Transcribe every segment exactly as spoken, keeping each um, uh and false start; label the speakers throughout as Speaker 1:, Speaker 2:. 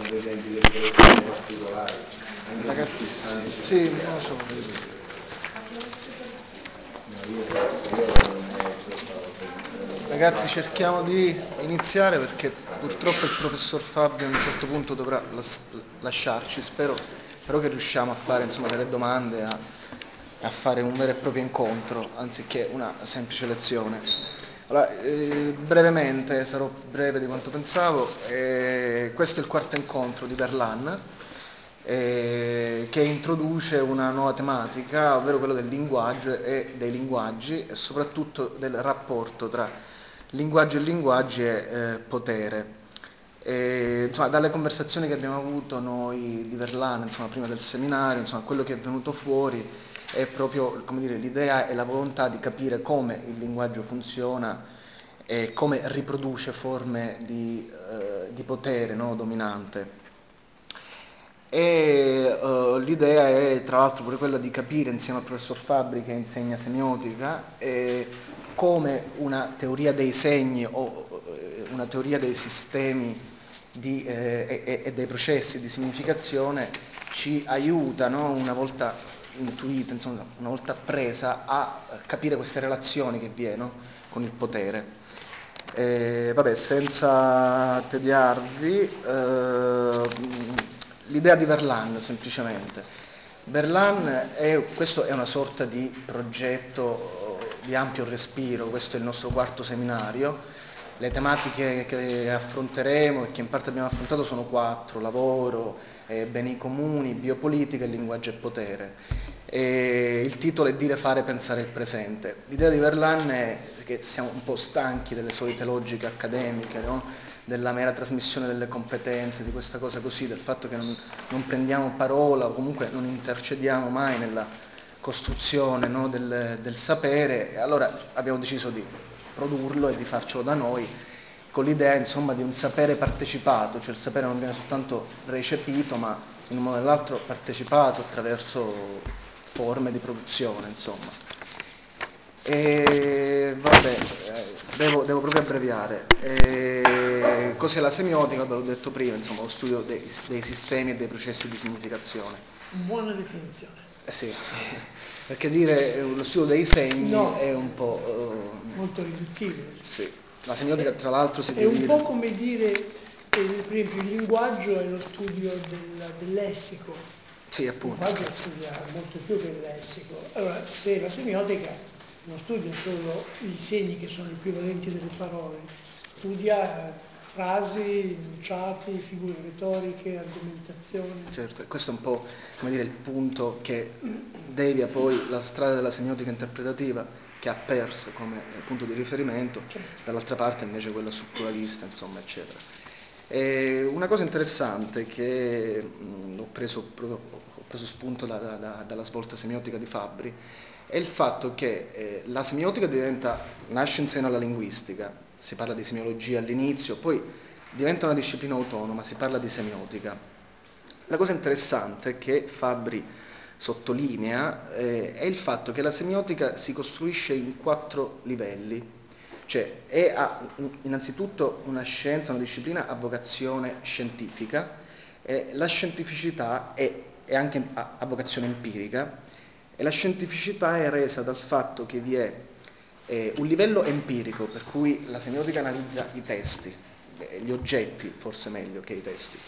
Speaker 1: presenti delle collezioni particolari.
Speaker 2: Ragazzi, sì, non lo so. Ragazzi, cerchiamo di iniziare perché purtroppo il professor Fabio a un certo punto dovrà las- lasciarci. Spero però che riusciamo a fare insomma, delle domande, a, a fare un vero e proprio incontro anziché una semplice lezione. Allora, eh, brevemente, sarò breve di quanto pensavo, eh, questo è il quarto incontro di Verlan, eh, che introduce una nuova tematica, ovvero quello del linguaggio e dei linguaggi e soprattutto del rapporto tra linguaggio e linguaggi e eh, potere. E, insomma, dalle conversazioni che abbiamo avuto noi di Verlan, insomma, prima del seminario, insomma, quello che è venuto fuori è proprio, come dire, l'idea e la volontà di capire come il linguaggio funziona e come riproduce forme di, eh, di potere, no, dominante. E uh, l'idea è tra l'altro pure quella di capire insieme al professor Fabbri che insegna semiotica eh, come una teoria dei segni o eh, una teoria dei sistemi di, eh, e, e dei processi di significazione ci aiuta, no? Una volta intuita, insomma, una volta appresa a capire queste relazioni che vi è, no? Con il potere. Eh, vabbè, senza tediarvi, eh, l'idea di Verlan semplicemente. Verlan è, questo è una sorta di progetto di ampio respiro, questo è il nostro quarto seminario. Le tematiche che affronteremo e che in parte abbiamo affrontato sono quattro: lavoro, eh, beni comuni, biopolitica e linguaggio e potere. E il titolo è Dire, fare, pensare il presente. L'idea di Verlan è che siamo un po' stanchi delle solite logiche accademiche, no? Della mera trasmissione delle competenze, di questa cosa così, del fatto che non, non prendiamo parola o comunque non intercediamo mai nella costruzione, no? del, del sapere, e allora abbiamo deciso di produrlo e di farcelo da noi con l'idea insomma di un sapere partecipato, cioè il sapere non viene soltanto recepito ma in un modo o nell'altro partecipato attraverso forme di produzione, insomma. E vabbè, devo, devo proprio abbreviare. E cos'è la semiotica? Ve l'ho detto prima, insomma, lo studio dei, dei sistemi e dei processi di significazione.
Speaker 3: Buona definizione.
Speaker 2: Eh sì, perché dire lo studio dei segni
Speaker 3: no,
Speaker 2: è un po'... Uh,
Speaker 3: molto riduttivo.
Speaker 2: Sì, la semiotica tra l'altro si
Speaker 3: è divide... È un po' come dire, eh, per esempio, il linguaggio è lo studio del, del lessico.
Speaker 2: Sì, appunto.
Speaker 3: Il linguaggio studia molto più che il lessico. Allora, se la semiotica non studia solo i segni che sono equivalenti delle parole, studia frasi, enunciati, figure retoriche, argomentazioni.
Speaker 2: Certo, e questo è un po', come dire, il punto che devia poi la strada della semiotica interpretativa, che ha perso come punto di riferimento,
Speaker 3: certo.
Speaker 2: Dall'altra parte invece quella strutturalista, insomma, eccetera. E una cosa interessante che mh, ho, preso, proprio, ho preso spunto da, da, dalla svolta semiotica di Fabbri è il fatto che eh, la semiotica diventa, nasce in seno alla linguistica, si parla di semiologia all'inizio, poi diventa una disciplina autonoma, si parla di semiotica. La cosa interessante che Fabbri sottolinea eh, è il fatto che la semiotica si costruisce in quattro livelli, cioè è a, innanzitutto una scienza, una disciplina a vocazione scientifica, eh, la scientificità è, è anche a, a vocazione empirica e la scientificità è resa dal fatto che vi è eh, un livello empirico per cui la semiotica analizza i testi, gli oggetti forse meglio che i testi.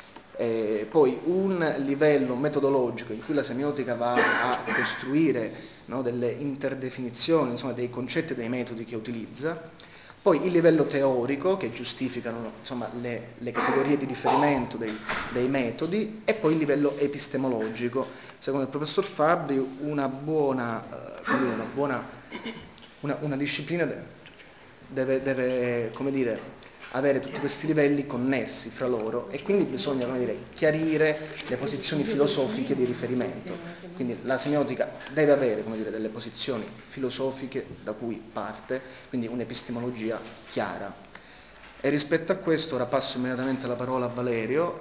Speaker 2: Eh, poi un livello metodologico in cui la semiotica va a costruire, no, delle interdefinizioni, insomma dei concetti e dei metodi che utilizza, poi il livello teorico che giustificano insomma, le, le categorie di riferimento dei, dei metodi, e poi il livello epistemologico. Secondo il professor Fabbri una buona, eh, come dire, una, buona una, una disciplina deve, deve come dire, avere tutti questi livelli connessi fra loro e quindi bisogna, come dire, chiarire le posizioni filosofiche di riferimento. Quindi la semiotica deve avere, come dire, delle posizioni filosofiche da cui parte, quindi un'epistemologia chiara. E rispetto a questo ora passo immediatamente la parola a Valerio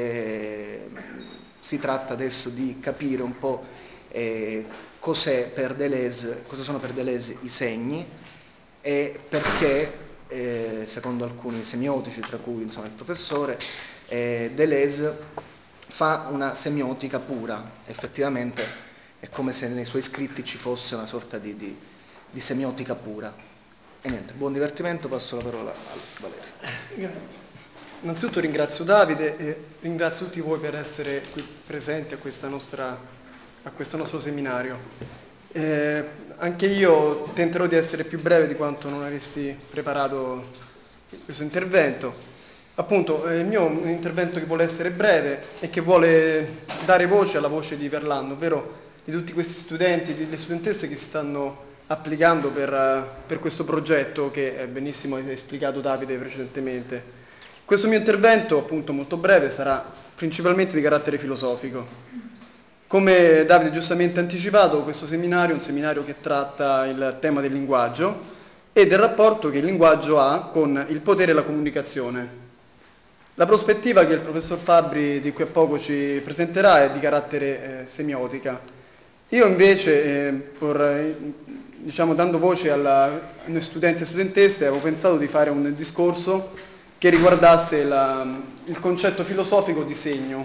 Speaker 2: e si tratta adesso di capire un po' eh, cos'è per Deleuze, cosa sono per Deleuze i segni e perché, eh, secondo alcuni semiotici, tra cui insomma, il professore, E Deleuze fa una semiotica pura, effettivamente è come se nei suoi scritti ci fosse una sorta di, di, di semiotica pura. E niente, buon divertimento, passo la parola a Valerio.
Speaker 3: Grazie.
Speaker 4: Innanzitutto ringrazio Davide e ringrazio tutti voi per essere qui presenti a, questa nostra, a questo nostro seminario. Eh, anche io tenterò di essere più breve di quanto non avessi preparato questo intervento. Appunto, eh, il mio è un intervento che vuole essere breve e che vuole dare voce alla voce di Verlando, ovvero di tutti questi studenti, delle studentesse che si stanno applicando per, per questo progetto che è benissimo esplicato Davide precedentemente. Questo mio intervento, appunto molto breve, sarà principalmente di carattere filosofico. Come Davide giustamente ha anticipato, questo seminario è un seminario che tratta il tema del linguaggio e del rapporto che il linguaggio ha con il potere e la comunicazione. La prospettiva che il professor Fabbri di qui a poco ci presenterà è di carattere eh, semiotica. Io invece, eh, por, eh, diciamo, dando voce alla, ai studenti e studentesse, avevo pensato di fare un discorso che riguardasse la, il concetto filosofico di segno.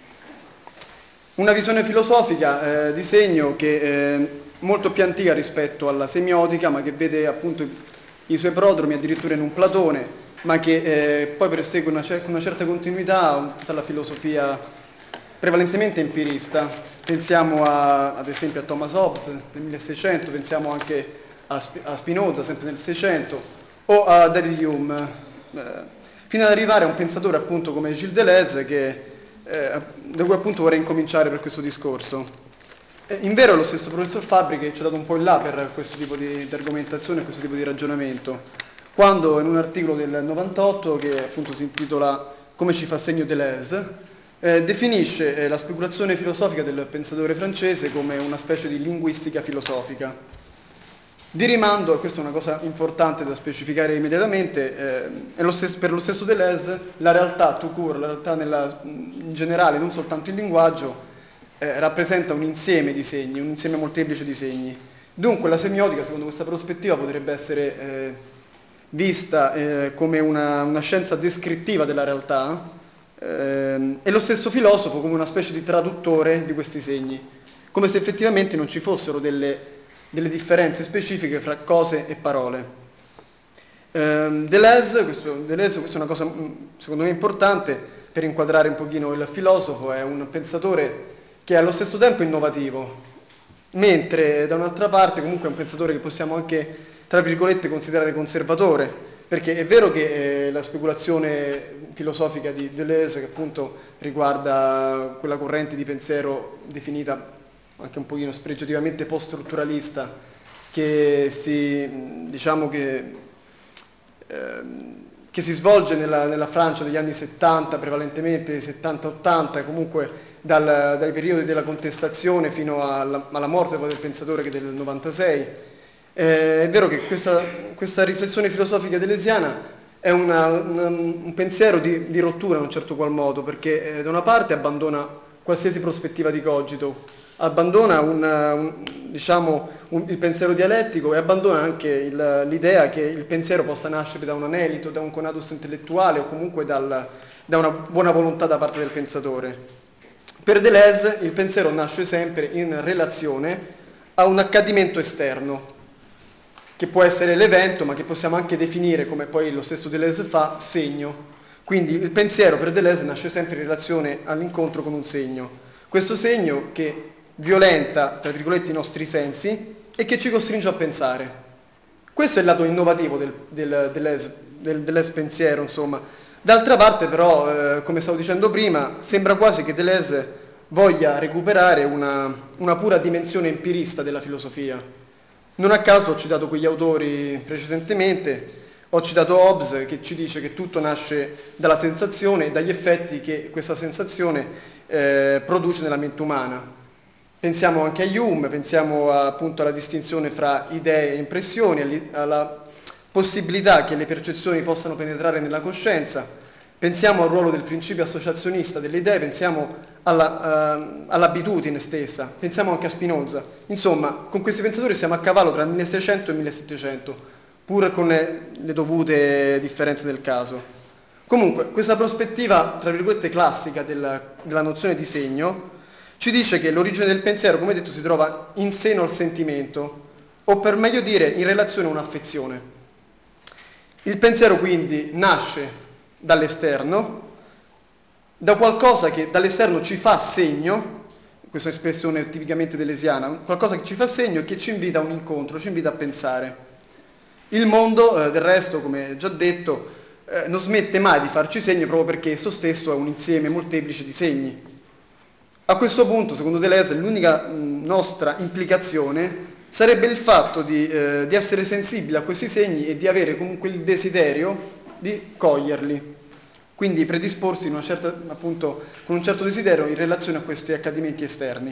Speaker 4: Una visione filosofica eh, di segno che è molto più antica rispetto alla semiotica, ma che vede appunto i suoi prodromi addirittura in un Platone, ma che eh, poi persegue una, cer- una certa continuità tutta la filosofia prevalentemente empirista. Pensiamo a, ad esempio a Thomas Hobbes nel milleseicento, pensiamo anche a, Sp- a Spinoza sempre nel seicento o a David Hume, eh, fino ad arrivare a un pensatore appunto come Gilles Deleuze, che, eh, da cui appunto vorrei incominciare per questo discorso. Eh, in vero è lo stesso professor Fabbri che ci ha dato un po' in là per questo tipo di, di argomentazione, questo tipo di ragionamento, quando in un articolo del novantotto, che appunto si intitola Come ci fa segno Deleuze, eh, definisce eh, la speculazione filosofica del pensatore francese come una specie di linguistica filosofica. Di rimando, e questa è una cosa importante da specificare immediatamente, eh, è lo stesso, per lo stesso Deleuze la realtà tout court, la realtà nella, in generale, non soltanto il linguaggio, eh, rappresenta un insieme di segni, un insieme molteplice di segni. Dunque la semiotica, secondo questa prospettiva, potrebbe essere eh, vista eh, come una, una scienza descrittiva della realtà eh, e lo stesso filosofo come una specie di traduttore di questi segni, come se effettivamente non ci fossero delle delle differenze specifiche fra cose e parole. Eh, Deleuze, questo, Deleuze, questa è una cosa secondo me importante per inquadrare un pochino il filosofo, è un pensatore che è allo stesso tempo innovativo, mentre da un'altra parte comunque è un pensatore che possiamo anche, tra virgolette, considerare conservatore, perché è vero che eh, la speculazione filosofica di Deleuze, che appunto riguarda quella corrente di pensiero definita anche un pochino spregiativamente post-strutturalista, che si, diciamo che, ehm, che si svolge nella, nella Francia degli anni settanta, prevalentemente settanta ottanta, comunque dal, dai periodi della contestazione fino alla, alla morte del pensatore che è del novantasei. Eh, è vero che questa, questa riflessione filosofica deleuziana è una, una, un pensiero di, di rottura in un certo qual modo, perché eh, da una parte abbandona qualsiasi prospettiva di cogito, abbandona un, un, diciamo, un, il pensiero dialettico e abbandona anche il, l'idea che il pensiero possa nascere da un anelito, da un conatus intellettuale o comunque dal, da una buona volontà da parte del pensatore. Per Deleuze il pensiero nasce sempre in relazione a un accadimento esterno, che può essere l'evento, ma che possiamo anche definire, come poi lo stesso Deleuze fa, segno. Quindi il pensiero per Deleuze nasce sempre in relazione all'incontro con un segno. Questo segno che violenta, tra virgolette, i nostri sensi e che ci costringe a pensare. Questo è il lato innovativo del, del, Deleuze, del Deleuze pensiero, insomma. D'altra parte però, eh, come stavo dicendo prima, sembra quasi che Deleuze voglia recuperare una, una pura dimensione empirista della filosofia. Non a caso ho citato quegli autori precedentemente, ho citato Hobbes che ci dice che tutto nasce dalla sensazione e dagli effetti che questa sensazione eh, produce nella mente umana. Pensiamo anche a Hume, pensiamo a, appunto alla distinzione fra idee e impressioni, alla possibilità che le percezioni possano penetrare nella coscienza, pensiamo al ruolo del principio associazionista delle idee, pensiamo alla, uh, all'abitudine stessa, pensiamo anche a Spinoza. Insomma, con questi pensatori siamo a cavallo tra il milleseicento e il millesettecento, pur con le, le dovute differenze del caso. Comunque, questa prospettiva, tra virgolette, classica della, della nozione di segno, ci dice che l'origine del pensiero, come detto, si trova in seno al sentimento, o per meglio dire, in relazione a un'affezione. Il pensiero quindi nasce dall'esterno, da qualcosa che dall'esterno ci fa segno, questa espressione tipicamente delesiana, qualcosa che ci fa segno e che ci invita a un incontro, ci invita a pensare. Il mondo, eh, del resto, come già detto, eh, non smette mai di farci segno proprio perché esso stesso è un insieme molteplice di segni. A questo punto, secondo Deleuze, l'unica mh, nostra implicazione sarebbe il fatto di, eh, di essere sensibili a questi segni e di avere comunque il desiderio di coglierli, quindi predisporsi in una certa, appunto, con un certo desiderio in relazione a questi accadimenti esterni,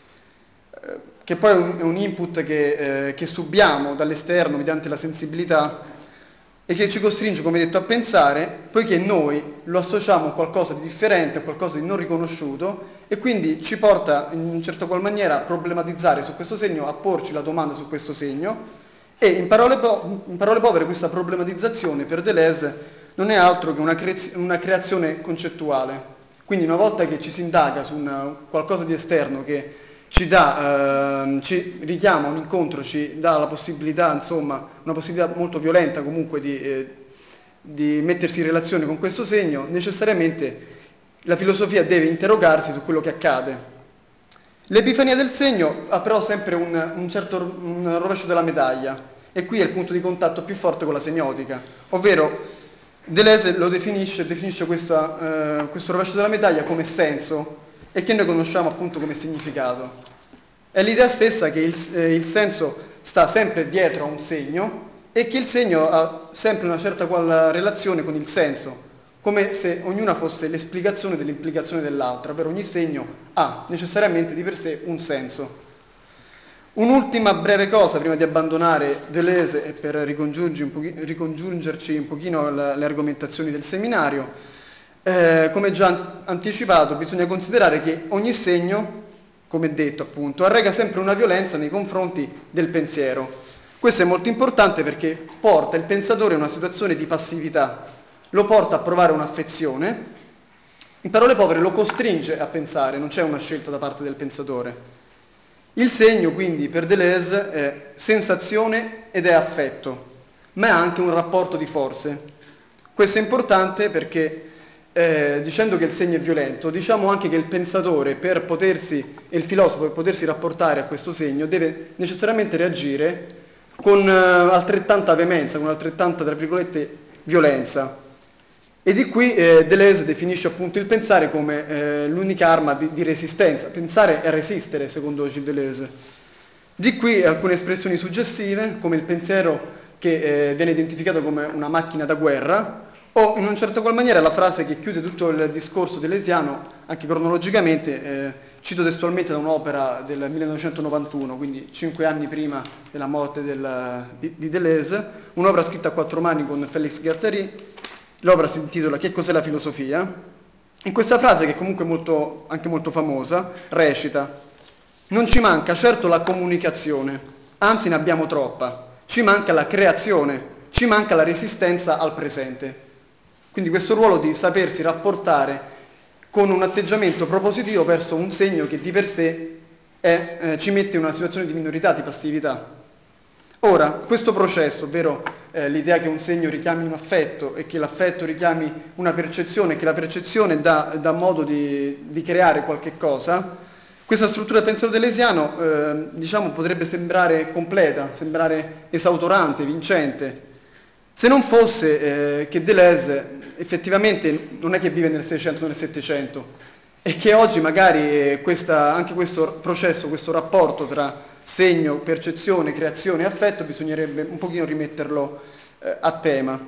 Speaker 4: eh, che poi è un, è un input che, eh, che subiamo dall'esterno mediante la sensibilità e che ci costringe, come detto, a pensare, poiché noi lo associamo a qualcosa di differente, a qualcosa di non riconosciuto, e quindi ci porta in una certa qual maniera a problematizzare su questo segno, a porci la domanda su questo segno, e in parole, po- in parole povere questa problematizzazione per Deleuze non è altro che una, cre- una creazione concettuale. Quindi una volta che ci si indaga su una, qualcosa di esterno che ci dà, eh, ci richiama un incontro, ci dà la possibilità, insomma, una possibilità molto violenta comunque di, eh, di mettersi in relazione con questo segno, necessariamente la filosofia deve interrogarsi su quello che accade. L'epifania del segno ha però sempre un, un certo un rovescio della medaglia, e qui è il punto di contatto più forte con la semiotica, ovvero Deleuze lo definisce, definisce questa, eh, questo rovescio della medaglia come senso, e che noi conosciamo appunto come significato. È l'idea stessa che il, eh, il senso sta sempre dietro a un segno e che il segno ha sempre una certa qual relazione con il senso, come se ognuna fosse l'esplicazione dell'implicazione dell'altra, ovvero ogni segno ha necessariamente di per sé un senso. Un'ultima breve cosa prima di abbandonare Deleuze e per ricongiungerci un pochino, ricongiungerci un pochino alle argomentazioni del seminario. Eh, come già anticipato, bisogna considerare che ogni segno, come detto appunto, arrega sempre una violenza nei confronti del pensiero. Questo è molto importante perché porta il pensatore a una situazione di passività, lo porta a provare un'affezione, in parole povere lo costringe a pensare, non c'è una scelta da parte del pensatore. Il segno quindi per Deleuze è sensazione ed è affetto, ma è anche un rapporto di forze. Questo è importante perché eh, dicendo che il segno è violento, diciamo anche che il pensatore per potersi, e il filosofo per potersi rapportare a questo segno deve necessariamente reagire con eh, altrettanta veemenza, con altrettanta, tra virgolette, violenza. E di qui eh, Deleuze definisce appunto il pensare come eh, l'unica arma di, di resistenza. Pensare è resistere, secondo Deleuze. Di qui alcune espressioni suggestive, come il pensiero che eh, viene identificato come una macchina da guerra, o in un certo qual maniera la frase che chiude tutto il discorso deleuziano, anche cronologicamente, eh, cito testualmente da un'opera del millenovecentonovantuno, quindi cinque anni prima della morte del, di, di Deleuze, un'opera scritta a quattro mani con Félix Guattari. L'opera si intitola Che cos'è la filosofia? In questa frase, che è comunque molto, anche molto famosa, recita: non ci manca certo la comunicazione, anzi ne abbiamo troppa, ci manca la creazione, ci manca la resistenza al presente. Quindi questo ruolo di sapersi rapportare con un atteggiamento propositivo verso un segno che di per sé è, eh, ci mette in una situazione di minorità, di passività. Ora, questo processo, ovvero eh, l'idea che un segno richiami un affetto e che l'affetto richiami una percezione, che la percezione dà, dà modo di, di creare qualche cosa, questa struttura del pensiero deleuziano eh, diciamo, potrebbe sembrare completa, sembrare esautorante, vincente, se non fosse eh, che Deleuze effettivamente non è che vive nel Seicento o nel Settecento, e che oggi magari questa, anche questo processo, questo rapporto tra segno, percezione, creazione e affetto bisognerebbe un pochino rimetterlo eh, a tema.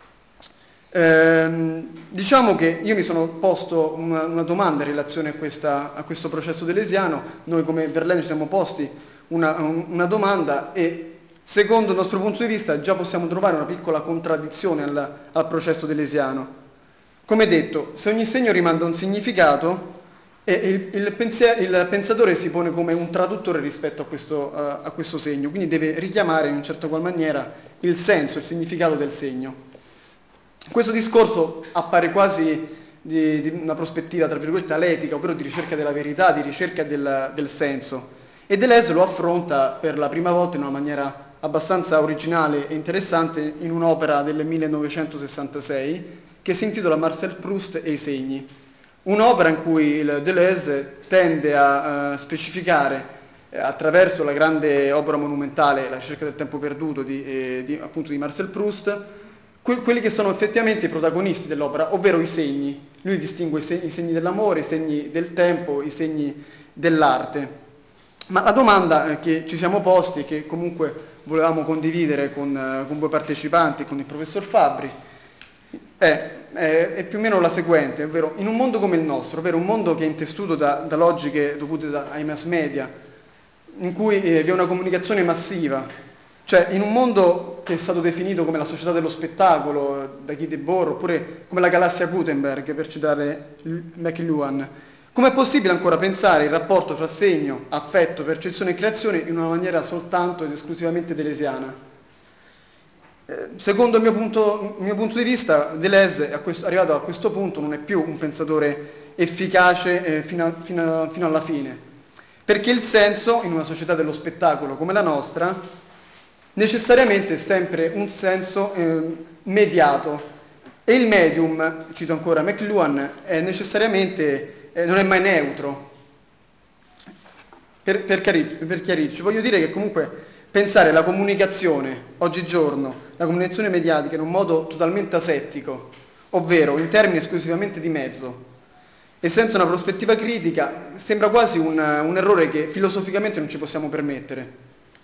Speaker 4: Ehm, diciamo che io mi sono posto una, una domanda in relazione a, questa, a questo processo deleuziano. Noi come Verlaine ci siamo posti una, una domanda e secondo il nostro punto di vista già possiamo trovare una piccola contraddizione al, al processo deleuziano. Come detto, se ogni segno rimanda un significato, e il, il, pensier, il pensatore si pone come un traduttore rispetto a questo, a, a questo segno, quindi deve richiamare in un certo qual maniera il senso, il significato del segno. Questo discorso appare quasi di, di una prospettiva, tra virgolette, aletica, ovvero di ricerca della verità, di ricerca del, del senso. E Deleuze lo affronta per la prima volta in una maniera abbastanza originale e interessante in un'opera del millenovecentosessantasei che si intitola Marcel Proust e i segni. Un'opera in cui il Deleuze tende a uh, specificare eh, attraverso la grande opera monumentale La ricerca del tempo perduto di, eh, di, appunto di Marcel Proust que- quelli che sono effettivamente i protagonisti dell'opera, ovvero i segni. Lui distingue i segni, i segni dell'amore, i segni del tempo, i segni dell'arte. Ma la domanda che ci siamo posti e che comunque volevamo condividere con, uh, con voi partecipanti, con il professor Fabbri, è È, è più o meno la seguente, ovvero in un mondo come il nostro, ovvero un mondo che è intessuto da, da logiche dovute da, ai mass media, in cui eh, vi è una comunicazione massiva, cioè in un mondo che è stato definito come la società dello spettacolo da Guy Debord, oppure come la galassia Gutenberg, per citare McLuhan, com'è possibile ancora pensare il rapporto tra segno, affetto, percezione e creazione in una maniera soltanto ed esclusivamente deleuziana? Secondo il mio punto, il mio punto di vista, Deleuze, a questo, arrivato a questo punto, non è più un pensatore efficace eh, fino, a, fino, a, fino alla fine, perché il senso, in una società dello spettacolo come la nostra, necessariamente è sempre un senso eh, mediato, e il medium, cito ancora McLuhan, è necessariamente, eh, non è mai neutro. Per, per, chiarir, per chiarirci, voglio dire che comunque pensare la comunicazione, oggigiorno, la comunicazione mediatica in un modo totalmente asettico, ovvero in termini esclusivamente di mezzo, e senza una prospettiva critica, sembra quasi un, un errore che filosoficamente non ci possiamo permettere.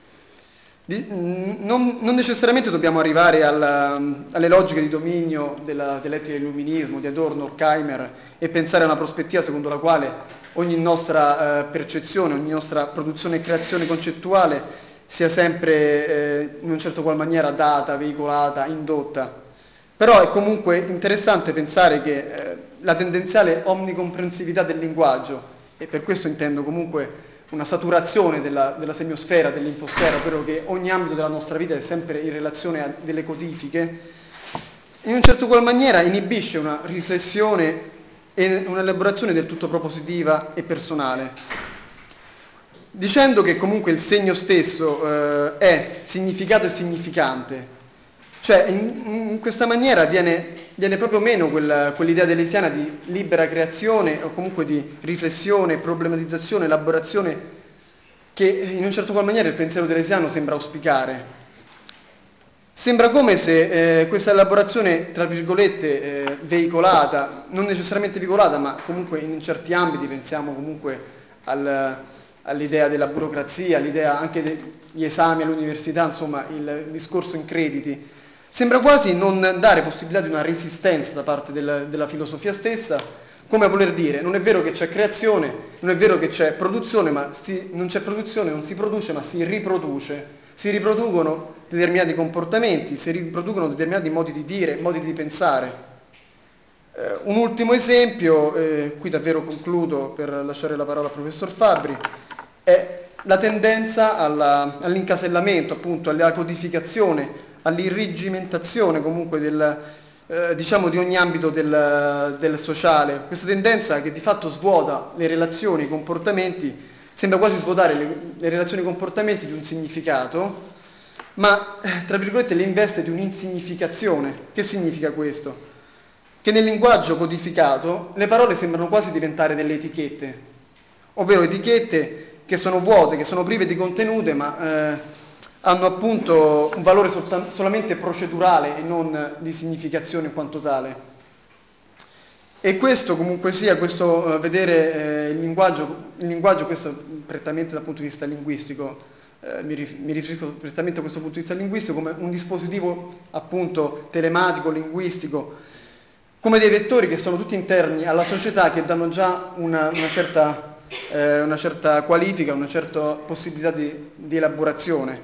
Speaker 4: Di, non, non necessariamente dobbiamo arrivare alla, alle logiche di dominio della, dell'etica dell'illuminismo, di Adorno, Horkheimer, e pensare a una prospettiva secondo la quale ogni nostra eh, percezione, ogni nostra produzione e creazione concettuale sia sempre eh, in un certo qual maniera data, veicolata, indotta. Però è comunque interessante pensare che eh, la tendenziale omnicomprensività del linguaggio, e per questo intendo comunque una saturazione della, della semiosfera, dell'infosfera, ovvero che ogni ambito della nostra vita è sempre in relazione a delle codifiche, in un certo qual maniera inibisce una riflessione e un'elaborazione del tutto propositiva e personale. Dicendo che comunque il segno stesso eh, è significato e significante, cioè in, in questa maniera viene, viene proprio meno quella, quell'idea deleuziana di libera creazione o comunque di riflessione, problematizzazione, elaborazione che in un certo qual maniera il pensiero deleuziano sembra auspicare. Sembra come se eh, questa elaborazione, tra virgolette, eh, veicolata, non necessariamente veicolata, ma comunque in certi ambiti, pensiamo comunque al, all'idea della burocrazia, all'idea anche degli esami all'università, insomma il discorso in crediti, sembra quasi non dare possibilità di una resistenza da parte del, della filosofia stessa, come a voler dire, non è vero che c'è creazione, non è vero che c'è produzione, ma si, non c'è produzione, non si produce, ma si riproduce. Si riproducono determinati comportamenti, si riproducono determinati modi di dire, modi di pensare. Eh, un ultimo esempio, eh, qui davvero concludo per lasciare la parola al professor Fabbri, è la tendenza alla, all'incasellamento, appunto, alla codificazione, all'irrigimentazione comunque del, eh, diciamo di ogni ambito del, del sociale. Questa tendenza che di fatto svuota le relazioni, i comportamenti, sembra quasi svuotare le, le relazioni e i comportamenti di un significato, ma tra virgolette le investe di un'insignificazione. Che significa questo? Che nel linguaggio codificato le parole sembrano quasi diventare delle etichette, ovvero etichette che sono vuote, che sono prive di contenute, ma eh, hanno appunto un valore solta- solamente procedurale e non di significazione in quanto tale. E questo comunque sia, questo uh, vedere eh, il linguaggio, il linguaggio, questo prettamente dal punto di vista linguistico, eh, mi, rif- mi riferisco prettamente a questo punto di vista linguistico, come un dispositivo appunto telematico, linguistico, come dei vettori che sono tutti interni alla società, che danno già una, una, certa, eh, una certa qualifica, una certa possibilità di, di elaborazione.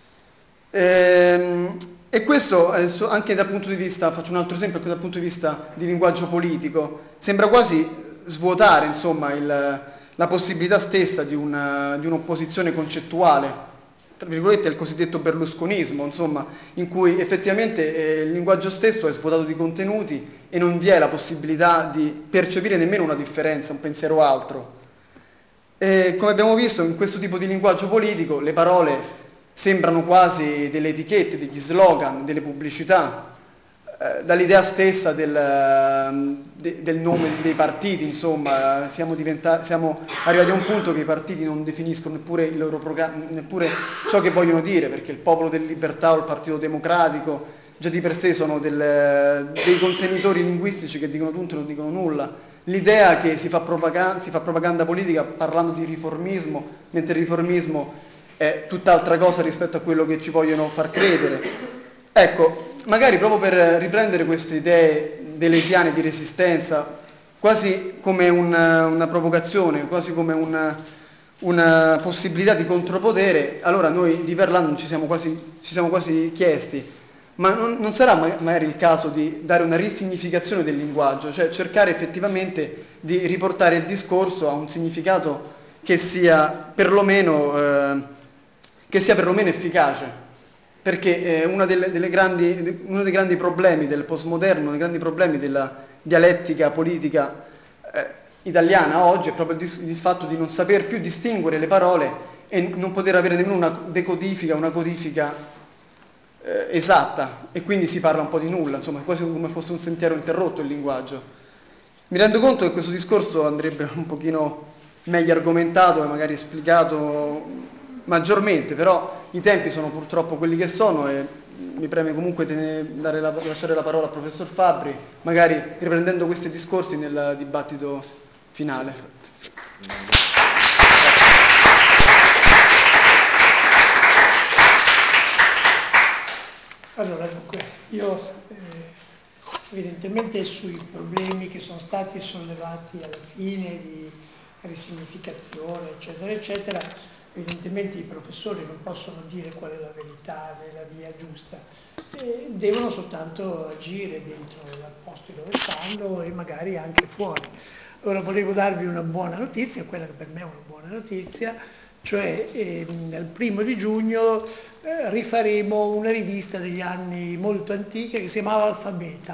Speaker 4: Ehm, E questo anche dal punto di vista, faccio un altro esempio, anche dal punto di vista di linguaggio politico, sembra quasi svuotare insomma, il, la possibilità stessa di, una, di un'opposizione concettuale, tra virgolette, il cosiddetto berlusconismo, insomma, in cui effettivamente eh, il linguaggio stesso è svuotato di contenuti e non vi è la possibilità di percepire nemmeno una differenza, un pensiero altro. E come abbiamo visto, in questo tipo di linguaggio politico le parole sembrano quasi delle etichette, degli slogan, delle pubblicità, eh, dall'idea stessa del, de, del nome dei partiti, insomma, siamo, siamo arrivati a un punto che i partiti non definiscono neppure il loro programma, neppure ciò che vogliono dire, perché il Popolo della Libertà o il Partito Democratico già di per sé sono del, dei contenitori linguistici che dicono tutto e non dicono nulla. L'idea che si fa, propaganda, si fa propaganda politica parlando di riformismo, mentre il riformismo è tutt'altra cosa rispetto a quello che ci vogliono far credere. Ecco, magari proprio per riprendere queste idee deleuziane di resistenza, quasi come una, una provocazione, quasi come una, una possibilità di contropotere, allora noi di Verlaine ci siamo quasi, ci siamo quasi chiesti: ma non, non sarà magari il caso di dare una risignificazione del linguaggio, cioè cercare effettivamente di riportare il discorso a un significato che sia perlomeno, eh, che sia perlomeno efficace? Perché eh, una delle, delle grandi, uno dei grandi problemi del postmoderno, uno dei grandi problemi della dialettica politica eh, italiana oggi è proprio il, il fatto di non saper più distinguere le parole e non poter avere nemmeno una decodifica, una codifica Eh, esatta, e quindi si parla un po' di nulla, insomma, quasi come fosse un sentiero interrotto il linguaggio. Mi rendo conto che questo discorso andrebbe un pochino meglio argomentato e magari spiegato maggiormente, però i tempi sono purtroppo quelli che sono e mi preme comunque tenere, dare la, lasciare la parola al professor Fabbri, magari riprendendo questi discorsi nel dibattito finale.
Speaker 3: Allora, dunque, io eh, evidentemente sui problemi che sono stati sollevati alla fine di risignificazione, eccetera, eccetera, evidentemente i professori non possono dire qual è la verità nella via giusta, eh, devono soltanto agire dentro i posti dove stanno e magari anche fuori. Ora volevo darvi una buona notizia, quella che per me è una buona notizia, cioè eh, nel primo di giugno eh, rifaremo una rivista degli anni molto antiche che si chiamava Alfabeta,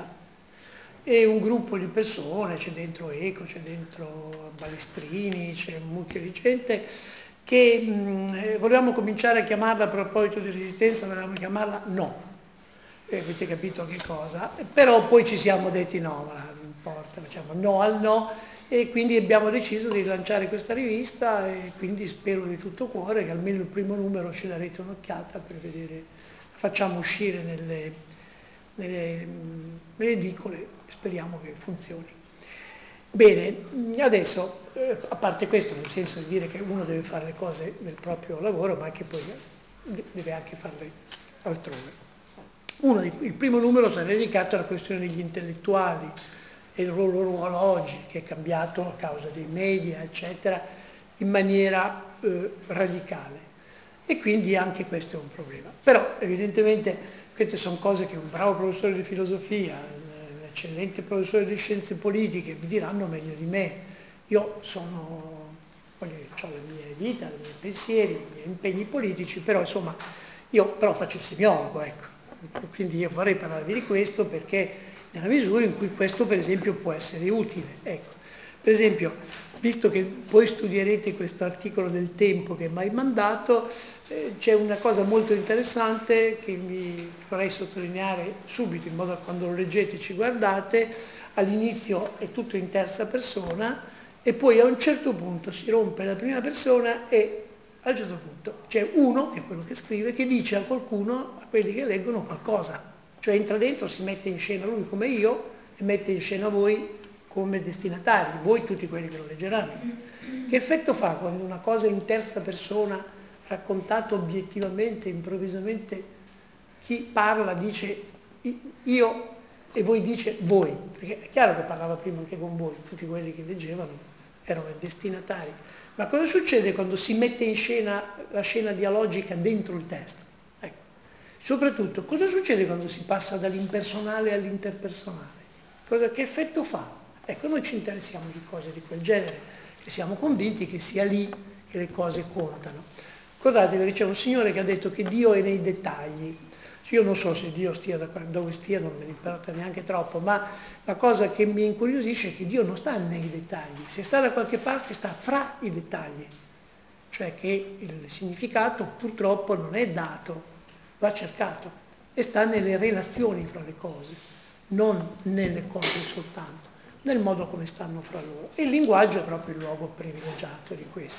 Speaker 3: e un gruppo di persone, c'è dentro Eco, c'è dentro Balestrini, c'è un mucchio di gente, che mh, volevamo cominciare a chiamarla, a proposito di resistenza, volevamo chiamarla No. E avete capito che cosa? Però poi ci siamo detti no, ma non importa, facciamo no al no, e quindi abbiamo deciso di lanciare questa rivista e quindi spero di tutto cuore che almeno il primo numero ci darete un'occhiata per vedere, la facciamo uscire nelle, nelle, nelle edicole, speriamo che funzioni. Bene, adesso, eh, a parte questo, nel senso di dire che uno deve fare le cose del proprio lavoro, ma che poi deve anche farle altrove. Uno di, il primo numero sarà dedicato alla questione degli intellettuali e il loro ruolo oggi, che è cambiato a causa dei media, eccetera, in maniera eh, radicale. E quindi anche questo è un problema. Però evidentemente queste sono cose che un bravo professore di filosofia, un eccellente professore di scienze politiche vi diranno meglio di me. Io sono, voglio dire, ho la mia vita, i miei pensieri, i miei impegni politici, però insomma io però faccio il semiologo, ecco. Quindi io vorrei parlarvi di questo perché nella misura in cui questo per esempio può essere utile. Ecco, per esempio, visto che voi studierete questo articolo del Tempo che mi hai mandato, eh, c'è una cosa molto interessante che mi vorrei sottolineare subito, in modo che quando lo leggete ci guardate. All'inizio è tutto in terza persona e poi a un certo punto si rompe la prima persona e a un certo punto c'è uno, che è quello che scrive, che dice a qualcuno, a quelli che leggono, qualcosa. Cioè entra dentro, si mette in scena lui come io e mette in scena voi come destinatari, voi tutti quelli che lo leggeranno. Che effetto fa quando una cosa in terza persona, raccontata obiettivamente, improvvisamente, chi parla dice io e voi dice voi? Perché è chiaro che parlava prima anche con voi, tutti quelli che leggevano erano i destinatari. Ma cosa succede quando si mette in scena la scena dialogica dentro il testo? Ecco. Soprattutto, cosa succede quando si passa dall'impersonale all'interpersonale? Cosa, che effetto fa? Ecco, noi ci interessiamo di cose di quel genere, che siamo convinti che sia lì che le cose contano. Ricordatevi che c'è un signore che ha detto che Dio è nei dettagli. Io non so se Dio stia da dove stia, non me ne importa neanche troppo, ma la cosa che mi incuriosisce è che Dio non sta nei dettagli, se sta da qualche parte sta fra i dettagli, cioè che il significato purtroppo non è dato, va cercato e sta nelle relazioni fra le cose, non nelle cose soltanto, nel modo come stanno fra loro. E il linguaggio è proprio il luogo privilegiato di questo.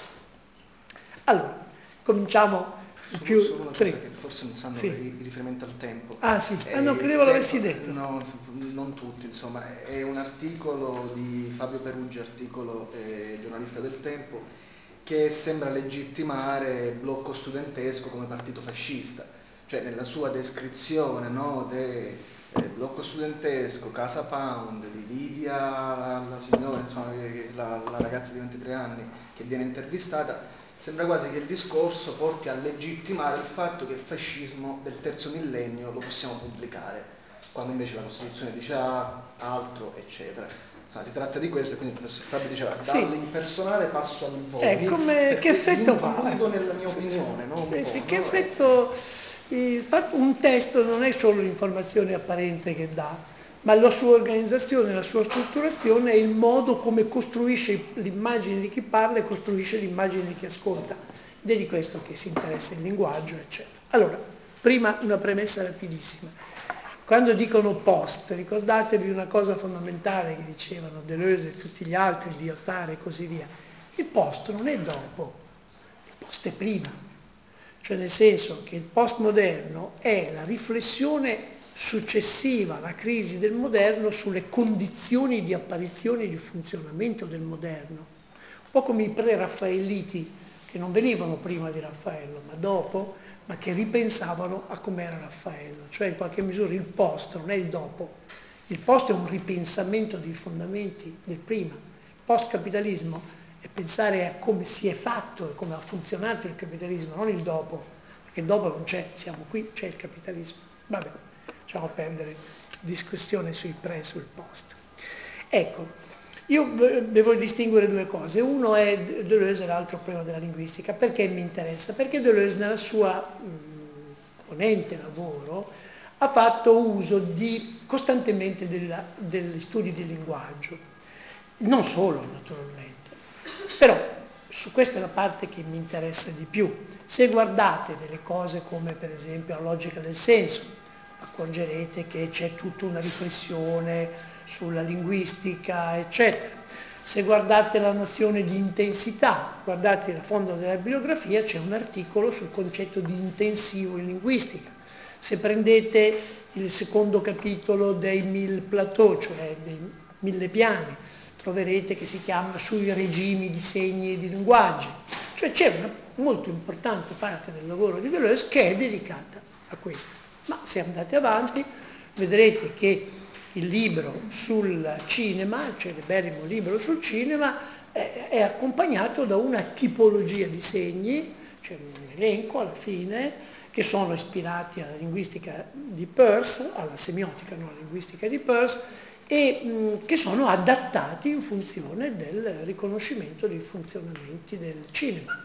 Speaker 3: Allora, cominciamo.
Speaker 2: Solo,
Speaker 3: Più,
Speaker 2: solo una cosa
Speaker 3: sì.
Speaker 2: che forse non sanno
Speaker 3: Sì.
Speaker 2: in riferimento al tempo.
Speaker 3: Ah sì, ah, non
Speaker 2: Eh,
Speaker 3: credevo
Speaker 2: il
Speaker 3: l'avessi
Speaker 2: tempo-
Speaker 3: detto.
Speaker 2: No, non tutti, insomma, è un articolo di Fabio Peruggi, articolo eh, giornalista del Tempo, che sembra legittimare il blocco studentesco come partito fascista, cioè nella sua descrizione, no, del eh, blocco studentesco, Casa Pound, di Lidia, la, la signora, insomma, la, la ragazza di ventitré anni che viene intervistata. Sembra quasi che il discorso porti a legittimare il fatto che il fascismo del terzo millennio lo possiamo pubblicare, quando invece la Costituzione dice ah, altro, eccetera. Insomma, si tratta di questo e quindi il professor Fabio diceva
Speaker 3: Sì.
Speaker 2: dall'impersonale passo al voi,
Speaker 3: Eh, come, che effetto fa?
Speaker 2: includo nella mia
Speaker 3: Sì,
Speaker 2: opinione, no?
Speaker 3: sì,
Speaker 2: Un
Speaker 3: sì,
Speaker 2: po',
Speaker 3: che
Speaker 2: no?
Speaker 3: effetto... il fatto- un testo non è solo l'informazione apparente che dà, ma la sua organizzazione, la sua strutturazione è il modo come costruisce l'immagine di chi parla e costruisce l'immagine di chi ascolta. Ed è di questo che si interessa il linguaggio, eccetera. Allora, prima una premessa rapidissima. Quando dicono post, ricordatevi una cosa fondamentale che dicevano Deleuze e tutti gli altri, Lyotard e così via. Il post non è dopo, il post è prima. Cioè nel senso che il postmoderno è la riflessione successiva alla crisi del moderno sulle condizioni di apparizione e di funzionamento del moderno. Un po' come i pre-raffaelliti, che non venivano prima di Raffaello, ma dopo, ma che ripensavano a com'era Raffaello. Cioè in qualche misura il post non è il dopo. Il post è un ripensamento dei fondamenti del prima. Il post-capitalismo è pensare a come si è fatto e come ha funzionato il capitalismo, non il dopo, perché il dopo non c'è, siamo qui, c'è il capitalismo. Vabbè, lasciamo perdere discussione sui pre e sul post. Ecco, io devo distinguere due cose, uno è Deleuze e l'altro quello della linguistica. Perché mi interessa? Perché Deleuze nella sua mh, ponente lavoro ha fatto uso di, costantemente della, degli studi di linguaggio, non solo naturalmente, però su questa è la parte che mi interessa di più. Se guardate delle cose come per esempio la logica del senso, accorgerete che c'è tutta una riflessione sulla linguistica, eccetera. Se guardate la nozione di intensità, guardate a fondo della bibliografia, c'è un articolo sul concetto di intensivo in linguistica. Se prendete il secondo capitolo dei mille plateau, cioè dei mille piani, troverete che si chiama sui regimi di segni e di linguaggi. Cioè c'è una molto importante parte del lavoro di Deleuze che è dedicata a questo. Ma se andate avanti vedrete che il libro sul cinema, il celeberrimo libro sul cinema, è, è accompagnato da una tipologia di segni, c'è un elenco alla fine, che sono ispirati alla linguistica di Peirce, alla semiotica, non alla linguistica di Peirce, e mh, che sono adattati in funzione del riconoscimento dei funzionamenti del cinema.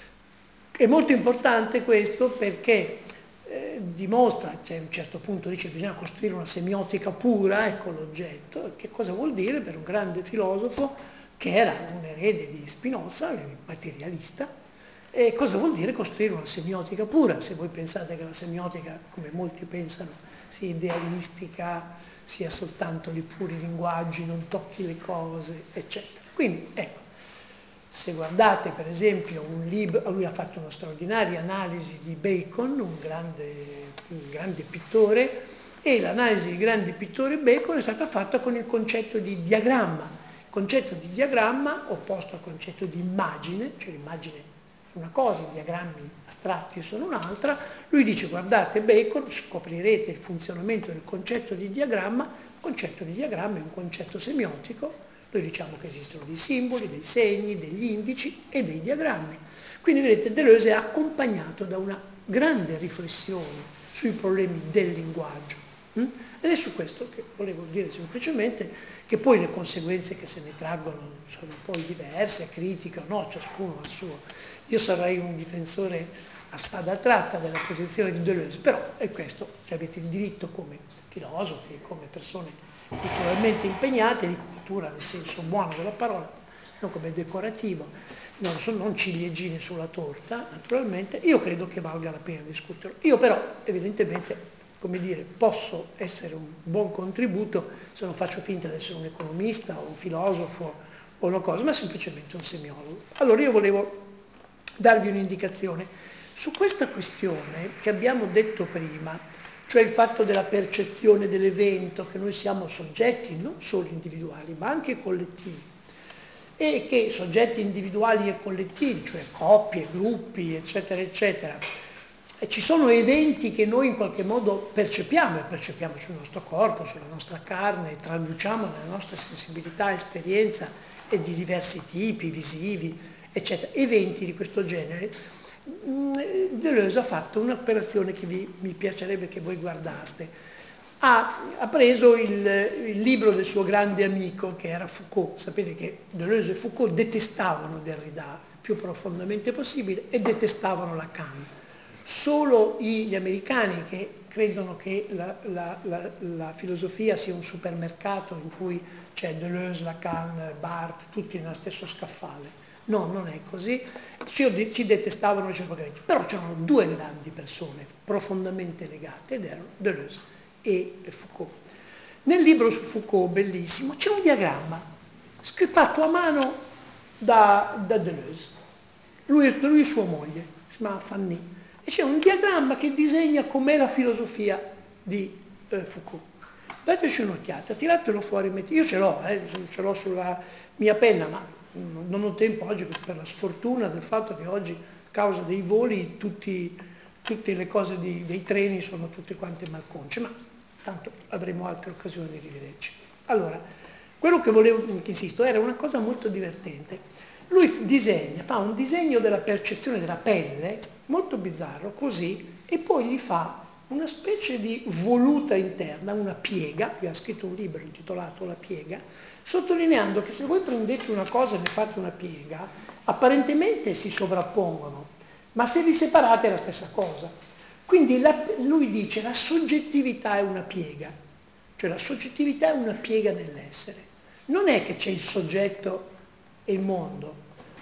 Speaker 3: È molto importante questo perché eh, dimostra, cioè a un certo punto dice che bisogna costruire una semiotica pura, ecco l'oggetto, che cosa vuol dire per un grande filosofo che era un erede di Spinoza, il materialista, e cosa vuol dire costruire una semiotica pura? Se voi pensate che la semiotica, come molti pensano, sia idealistica, sia soltanto di puri linguaggi, non tocchi le cose, eccetera. Quindi, ecco, se guardate per esempio un libro, lui ha fatto una straordinaria analisi di Bacon, un grande, un grande pittore, e l'analisi del grande pittore Bacon è stata fatta con il concetto di diagramma. Il concetto di diagramma opposto al concetto di immagine, cioè l'immagine è una cosa, i diagrammi astratti sono un'altra. Lui dice guardate Bacon, scoprirete il funzionamento del concetto di diagramma. Il concetto di diagramma è un concetto semiotico. Noi diciamo che esistono dei simboli, dei segni, degli indici e dei diagrammi. Quindi vedete, Deleuze è accompagnato da una grande riflessione sui problemi del linguaggio. Mm? Ed è su questo che volevo dire semplicemente che poi le conseguenze che se ne traggono sono poi diverse, critiche o no, ciascuno ha il suo. Io sarei un difensore a spada tratta della posizione di Deleuze, però è questo, che avete il diritto come filosofi, come persone culturalmente impegnate, di cultura nel senso buono della parola, non come decorativo, non, non ciliegine sulla torta, naturalmente, io credo che valga la pena discuterlo. Io però, evidentemente, come dire, posso essere un buon contributo se non faccio finta di essere un economista o un filosofo o una cosa, ma semplicemente un semiologo. Allora io volevo darvi un'indicazione su questa questione che abbiamo detto prima, cioè il fatto della percezione dell'evento, che noi siamo soggetti non solo individuali ma anche collettivi, e che soggetti individuali e collettivi, cioè coppie, gruppi, eccetera, eccetera, e ci sono eventi che noi in qualche modo percepiamo, e percepiamo sul nostro corpo, sulla nostra carne, traduciamo nella nostra sensibilità, esperienza e di diversi tipi, visivi, eccetera. Eventi di questo genere. Deleuze ha fatto un'operazione che vi, mi piacerebbe che voi guardaste. Ha, ha preso il, il libro del suo grande amico che era Foucault. Sapete che Deleuze e Foucault detestavano Derrida il più profondamente possibile e detestavano Lacan. Solo gli americani che credono che la, la, la, la filosofia sia un supermercato in cui c'è Deleuze, Lacan, Barthes, tutti nello stesso scaffale. No, non è così. Ci, ci detestavano reciprocamente. Però c'erano due grandi persone profondamente legate ed erano Deleuze e Foucault. Nel libro su Foucault, bellissimo, c'è un diagramma fatto a mano da, da Deleuze. Lui, lui e sua moglie, si chiama Fanny. E c'è un diagramma che disegna com'è la filosofia di eh, Foucault. Dateci un'occhiata, tiratelo fuori, metti. Io ce l'ho, eh, ce l'ho sulla mia penna, ma non ho tempo oggi per la sfortuna del fatto che oggi, a causa dei voli, tutti, tutte le cose di, dei treni sono tutte quante malconce, ma tanto avremo altre occasioni di rivederci. Allora, quello che volevo, che insisto, era una cosa molto divertente. Lui disegna, fa un disegno della percezione della pelle, molto bizzarro, così, e poi gli fa una specie di voluta interna, una piega, lui ha scritto un libro intitolato La piega, sottolineando che se voi prendete una cosa e ne fate una piega, apparentemente si sovrappongono, ma se vi separate è la stessa cosa. Quindi la, lui dice la soggettività è una piega, cioè la soggettività è una piega nell'essere. Non è che c'è il soggetto e il mondo,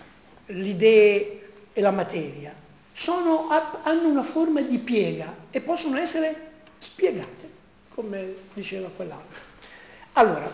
Speaker 3: l'idea e la materia, sono, hanno una forma di piega e possono essere spiegate, come diceva quell'altro. Allora,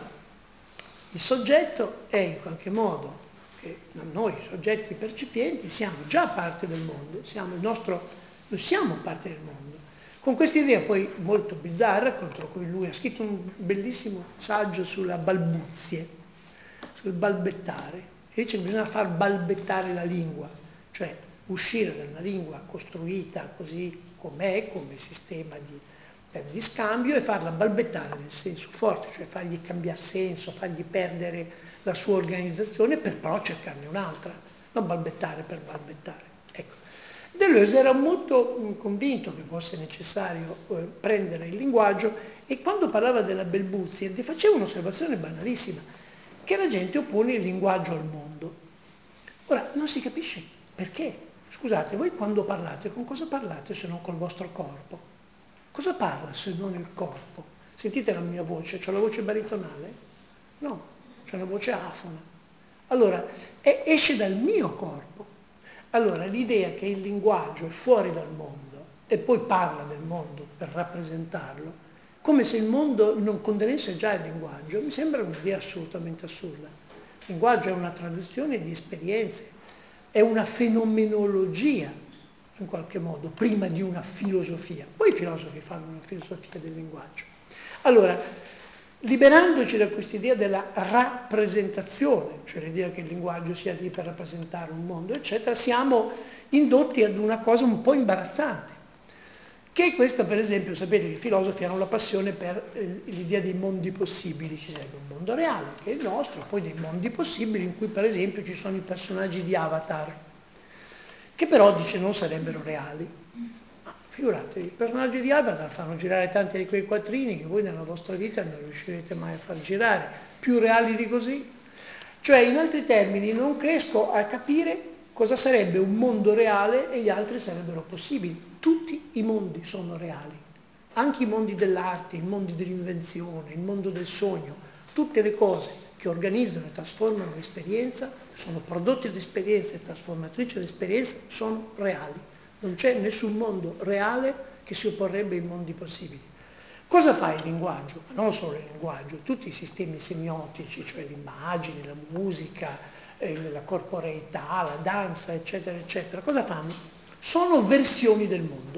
Speaker 3: il soggetto è in qualche modo, che noi soggetti percipienti siamo già parte del mondo, siamo il nostro, noi siamo parte del mondo. Con questa idea poi molto bizzarra, contro cui lui ha scritto un bellissimo saggio sulla balbuzie, sul balbettare, e dice che bisogna far balbettare la lingua, cioè uscire da una lingua costruita così com'è, come sistema di, eh, di scambio, e farla balbettare nel senso forte, cioè fargli cambiare senso, fargli perdere la sua organizzazione per però cercarne un'altra, non balbettare per balbettare. Ecco. Deleuze era molto convinto che fosse necessario eh, prendere il linguaggio, e quando parlava della balbuzia faceva un'osservazione banalissima, che la gente oppone il linguaggio al mondo. Ora, non si capisce perché. Scusate, voi quando parlate, con cosa parlate se non col vostro corpo? Cosa parla se non il corpo? Sentite la mia voce, c'ho la voce baritonale? No, c'ho una voce afona. Allora, è, esce dal mio corpo. Allora, l'idea che il linguaggio è fuori dal mondo e poi parla del mondo per rappresentarlo, come se il mondo non contenesse già il linguaggio, mi sembra un'idea assolutamente assurda. Il linguaggio è una traduzione di esperienze, è una fenomenologia, in qualche modo, prima di una filosofia. Poi i filosofi fanno una filosofia del linguaggio. Allora, liberandoci da quest'idea della rappresentazione, cioè l'idea che il linguaggio sia lì per rappresentare un mondo, eccetera, siamo indotti ad una cosa un po' imbarazzante. Che questa, per esempio, sapete che i filosofi hanno la passione per l'idea dei mondi possibili. Ci sarebbe un mondo reale, che è il nostro, poi dei mondi possibili in cui, per esempio, ci sono i personaggi di Avatar, che però, dice, non sarebbero reali. Figuratevi, i personaggi di Avatar fanno girare tanti di quei quattrini che voi nella vostra vita non riuscirete mai a far girare, più reali di così. Cioè, in altri termini, non riesco a capire cosa sarebbe un mondo reale e gli altri sarebbero possibili. Tutti i mondi sono reali, anche i mondi dell'arte, i mondi dell'invenzione, il mondo del sogno, tutte le cose che organizzano e trasformano l'esperienza, sono prodotti di esperienza e trasformatrici di esperienza, sono reali. Non c'è nessun mondo reale che si opporrebbe ai mondi possibili. Cosa fa il linguaggio? Ma non solo il linguaggio, tutti i sistemi semiotici, cioè l'immagine, la musica, eh, la corporeità, la danza, eccetera, eccetera. Cosa fanno? Sono versioni del mondo.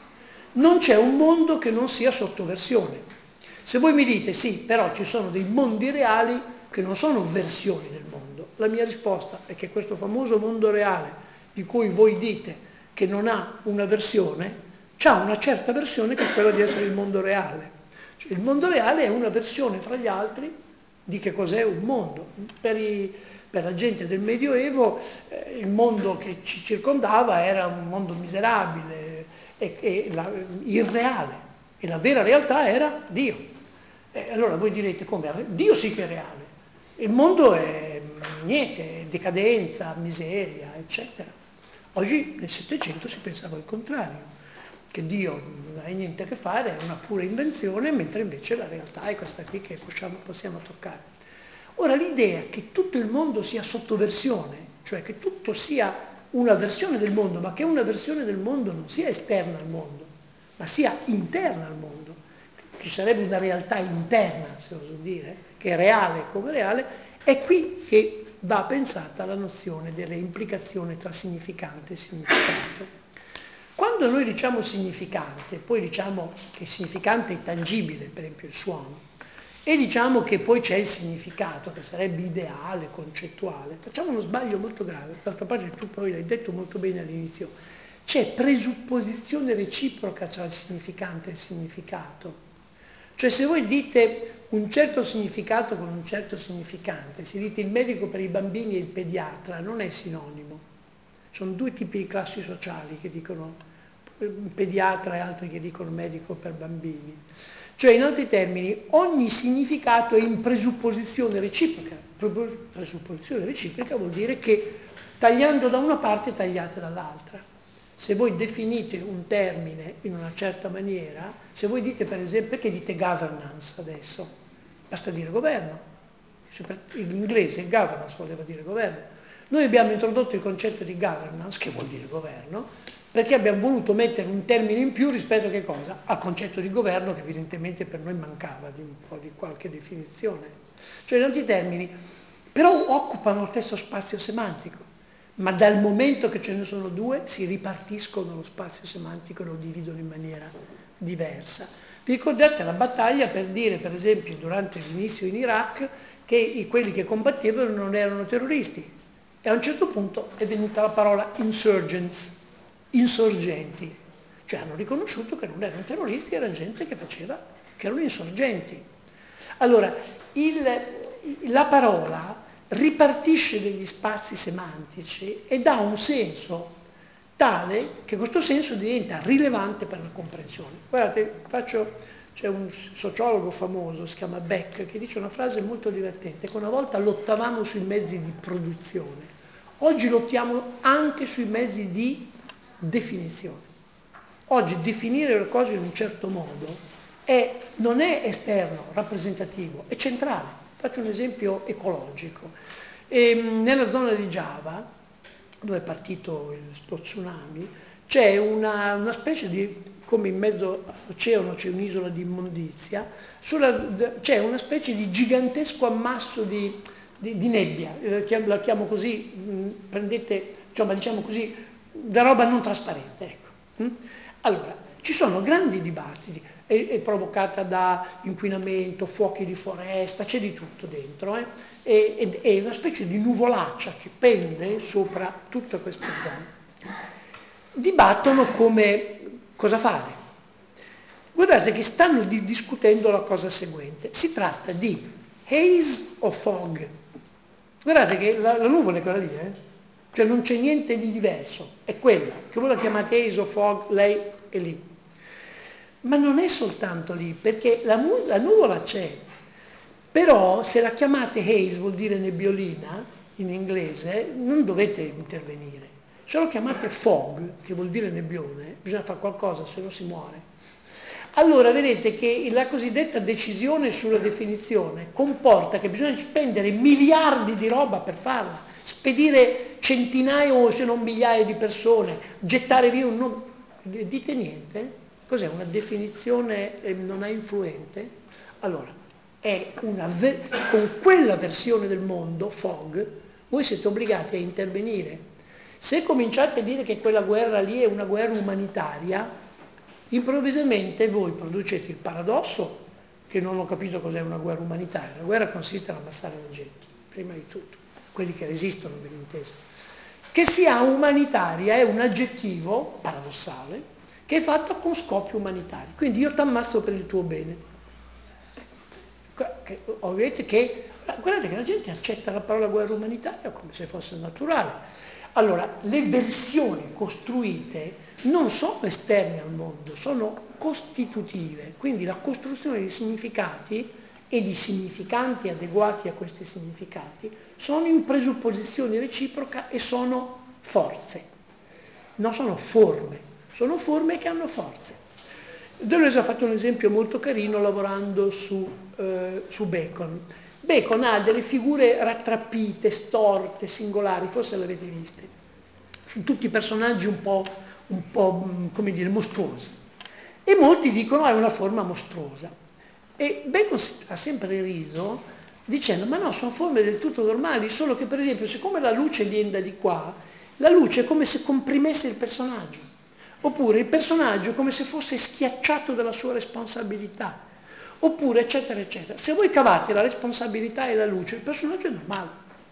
Speaker 3: Non c'è un mondo che non sia sottoversione. Se voi mi dite sì, però ci sono dei mondi reali che non sono versioni del mondo, la mia risposta è che questo famoso mondo reale di cui voi dite che non ha una versione, c'ha una certa versione che è quella di essere il mondo reale. Cioè, il mondo reale è una versione fra gli altri di che cos'è un mondo. Per, i, per la gente del Medioevo eh, il mondo che ci circondava era un mondo miserabile e, e la, irreale, e la vera realtà era Dio. E allora voi direte come? Dio sì che è reale. Il mondo è niente, è decadenza, miseria, eccetera. Oggi nel Settecento si pensava il contrario, che Dio non ha niente a che fare, è una pura invenzione, mentre invece la realtà è questa qui che possiamo, possiamo toccare. Ora l'idea che tutto il mondo sia sottoversione, cioè che tutto sia una versione del mondo, ma che una versione del mondo non sia esterna al mondo, ma sia interna al mondo, ci sarebbe una realtà interna, se oso dire, che è reale come reale, è qui che va pensata la nozione delle implicazioni tra significante e significato. Quando noi diciamo significante, poi diciamo che il significante è tangibile, per esempio il suono, e diciamo che poi c'è il significato, che sarebbe ideale, concettuale, facciamo uno sbaglio molto grave. D'altra parte tu poi l'hai detto molto bene all'inizio, c'è presupposizione reciproca tra il significante e il significato. Cioè se voi dite un certo significato con un certo significante, se dite il medico per i bambini e il pediatra, non è sinonimo. Sono due tipi di classi sociali che dicono pediatra e altri che dicono medico per bambini. Cioè in altri termini, ogni significato è in presupposizione reciproca. Presupposizione reciproca vuol dire che tagliando da una parte tagliate dall'altra. Se voi definite un termine in una certa maniera, se voi dite per esempio, perché dite governance adesso? Basta dire governo. In inglese governance voleva dire governo. Noi abbiamo introdotto il concetto di governance, che vuol dire governo, perché abbiamo voluto mettere un termine in più rispetto a che cosa? Al concetto di governo che evidentemente per noi mancava di un po' di qualche definizione. Cioè in altri termini, però occupano lo stesso spazio semantico. Ma dal momento che ce ne sono due si ripartiscono lo spazio semantico e lo dividono in maniera diversa. Vi ricordate la battaglia per dire, per esempio, durante l'inizio in Iraq, che i, quelli che combattevano non erano terroristi. E a un certo punto è venuta la parola insurgents, insorgenti. Cioè hanno riconosciuto che non erano terroristi, era gente che faceva, che erano insorgenti. Allora, il, la parola ripartisce degli spazi semantici e dà un senso tale che questo senso diventa rilevante per la comprensione. Guardate, faccio, c'è un sociologo famoso, si chiama Beck, che dice una frase molto divertente, che una volta lottavamo sui mezzi di produzione, oggi lottiamo anche sui mezzi di definizione. Oggi definire le cose in un certo modo è, non è esterno, rappresentativo, è centrale. Faccio un esempio ecologico. E, nella zona di Java, dove è partito lo tsunami, c'è una, una specie di, come in mezzo all'oceano c'è un'isola di immondizia, sulla, c'è una specie di gigantesco ammasso di, di, di nebbia, la chiamo così, prendete, insomma diciamo così, da roba non trasparente, ecco. Allora, ci sono grandi dibattiti, è, è provocata da inquinamento, fuochi di foresta, c'è di tutto dentro, eh? È, è una specie di nuvolaccia che pende sopra tutte queste zone. Dibattono come cosa fare. Guardate che stanno di, discutendo la cosa seguente. Si tratta di haze o fog. Guardate che la, la nuvola è quella lì, eh? Cioè non c'è niente di diverso, è quella. Che voi la chiamate haze o fog, lei è lì. Ma non è soltanto lì, perché la, mu- la nuvola c'è, però se la chiamate haze, vuol dire nebbiolina in inglese, non dovete intervenire. Se lo chiamate fog, che vuol dire nebbione, bisogna fare qualcosa, se no si muore. Allora vedete che la cosiddetta decisione sulla definizione comporta che bisogna spendere miliardi di roba per farla, spedire centinaia o se non migliaia di persone, gettare via un nome. Dite niente? Cos'è? Una definizione eh, non è influente? Allora, è una ver- con quella versione del mondo, fog, voi siete obbligati a intervenire. Se cominciate a dire che quella guerra lì è una guerra umanitaria, improvvisamente voi producete il paradosso che non ho capito cos'è una guerra umanitaria. La guerra consiste nell'ammazzare la gente, prima di tutto, quelli che resistono, ben inteso. Che sia umanitaria è un aggettivo paradossale che è fatto con scopi umanitari. Quindi io ti ammazzo per il tuo bene. Vedete che, guardate che la gente accetta la parola guerra umanitaria come se fosse naturale. Allora, le versioni costruite non sono esterne al mondo, sono costitutive, quindi la costruzione di significati e di significanti adeguati a questi significati sono in presupposizione reciproca e sono forze, non sono forme, sono forme che hanno forze. Deleuze ha fatto un esempio molto carino lavorando su, eh, su Bacon. Bacon ha delle figure rattrappite, storte, singolari, forse le avete viste. Sono tutti personaggi un po', un po' come dire, mostruosi. E molti dicono è una forma mostruosa. E Bacon ha sempre riso dicendo ma no, sono forme del tutto normali, solo che per esempio siccome la luce viene da di qua, la luce è come se comprimesse il personaggio. Oppure il personaggio è come se fosse schiacciato dalla sua responsabilità. Oppure eccetera eccetera. Se voi cavate la responsabilità e la luce, il personaggio è normale.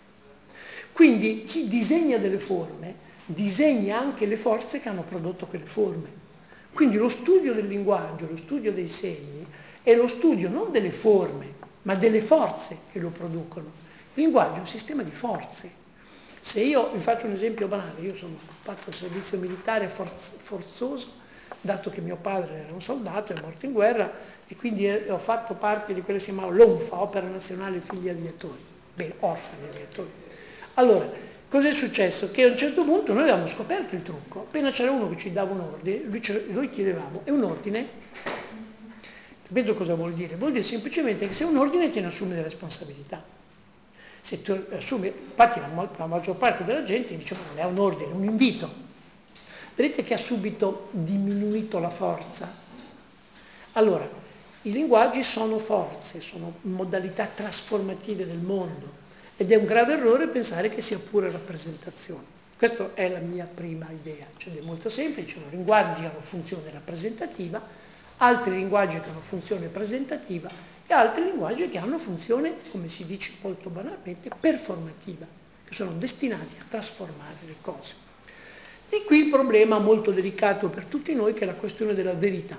Speaker 3: Quindi chi disegna delle forme disegna anche le forze che hanno prodotto quelle forme. Quindi lo studio del linguaggio, lo studio dei segni, è lo studio non delle forme, ma delle forze che lo producono. Il linguaggio è un sistema di forze. Se io vi faccio un esempio banale, io sono fatto il servizio militare forz- forzoso, dato che mio padre era un soldato, è morto in guerra, e quindi ho fatto parte di quello che si chiamava l'O N F A, Opera Nazionale Figli Aviatori, beh, orfani aviatori. Allora, cos'è successo? Che a un certo punto noi avevamo scoperto il trucco, appena c'era uno che ci dava un ordine, lui, noi chiedevamo, è un ordine? Capito cosa vuol dire? Vuol dire semplicemente che se è un ordine te ne assumi le responsabilità. Se tu assumi, infatti la, la maggior parte della gente dice ma non è un ordine, è un invito. Vedete che ha subito diminuito la forza? Allora, i linguaggi sono forze, sono modalità trasformative del mondo ed è un grave errore pensare che sia pure rappresentazione. Questa è la mia prima idea, cioè è molto semplice, sono linguaggi che hanno funzione rappresentativa, altri linguaggi che hanno funzione presentativa e altri linguaggi che hanno funzione, come si dice molto banalmente, performativa, che sono destinati a trasformare le cose. E qui il problema molto delicato per tutti noi che è la questione della verità.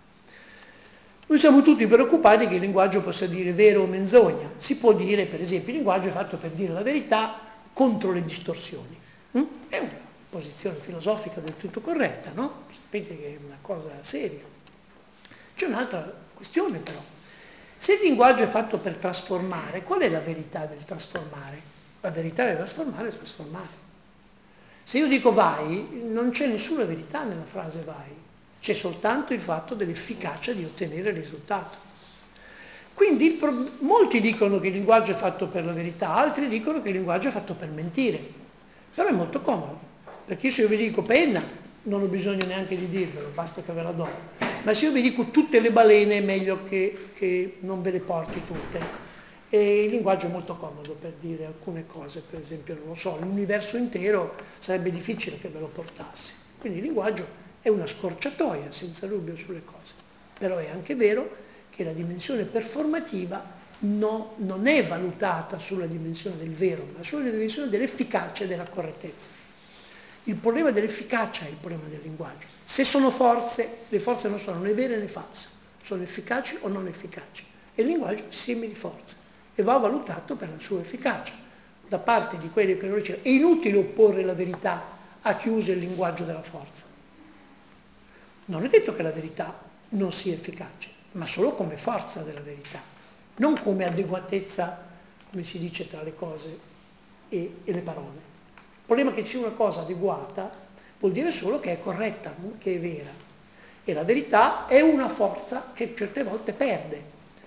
Speaker 3: Noi siamo tutti preoccupati che il linguaggio possa dire vero o menzogna. Si può dire, per esempio, il linguaggio è fatto per dire la verità contro le distorsioni. Mm? È una posizione filosofica del tutto corretta, no? Sapete che è una cosa seria. C'è un'altra questione però. Se il linguaggio è fatto per trasformare, qual è la verità del trasformare? La verità del trasformare è trasformare. Se io dico vai, non c'è nessuna verità nella frase vai, c'è soltanto il fatto dell'efficacia di ottenere il risultato. Quindi il pro- molti dicono che il linguaggio è fatto per la verità, altri dicono che il linguaggio è fatto per mentire. Però è molto comodo, perché se io vi dico penna, non ho bisogno neanche di dirvelo, basta che ve la do. Ma se io vi dico tutte le balene è meglio che, che non ve le porti tutte. E il linguaggio è molto comodo per dire alcune cose, per esempio, non lo so, l'universo intero sarebbe difficile che ve lo portassi. Quindi il linguaggio è una scorciatoia, senza dubbio, sulle cose. Però è anche vero che la dimensione performativa no, non è valutata sulla dimensione del vero, ma sulla dimensione dell'efficacia e della correttezza. Il problema dell'efficacia è il problema del linguaggio. Se sono forze, le forze non sono né vere né false, sono efficaci o non efficaci. E il linguaggio è insieme di forze e va valutato per la sua efficacia. Da parte di quelli che lo dicono, è inutile opporre la verità a chi usa il linguaggio della forza. Non è detto che la verità non sia efficace, ma solo come forza della verità, non come adeguatezza, come si dice, tra le cose e, e le parole. Il problema è che c'è una cosa adeguata vuol dire solo che è corretta, non che è vera. E la verità è una forza che certe volte perde.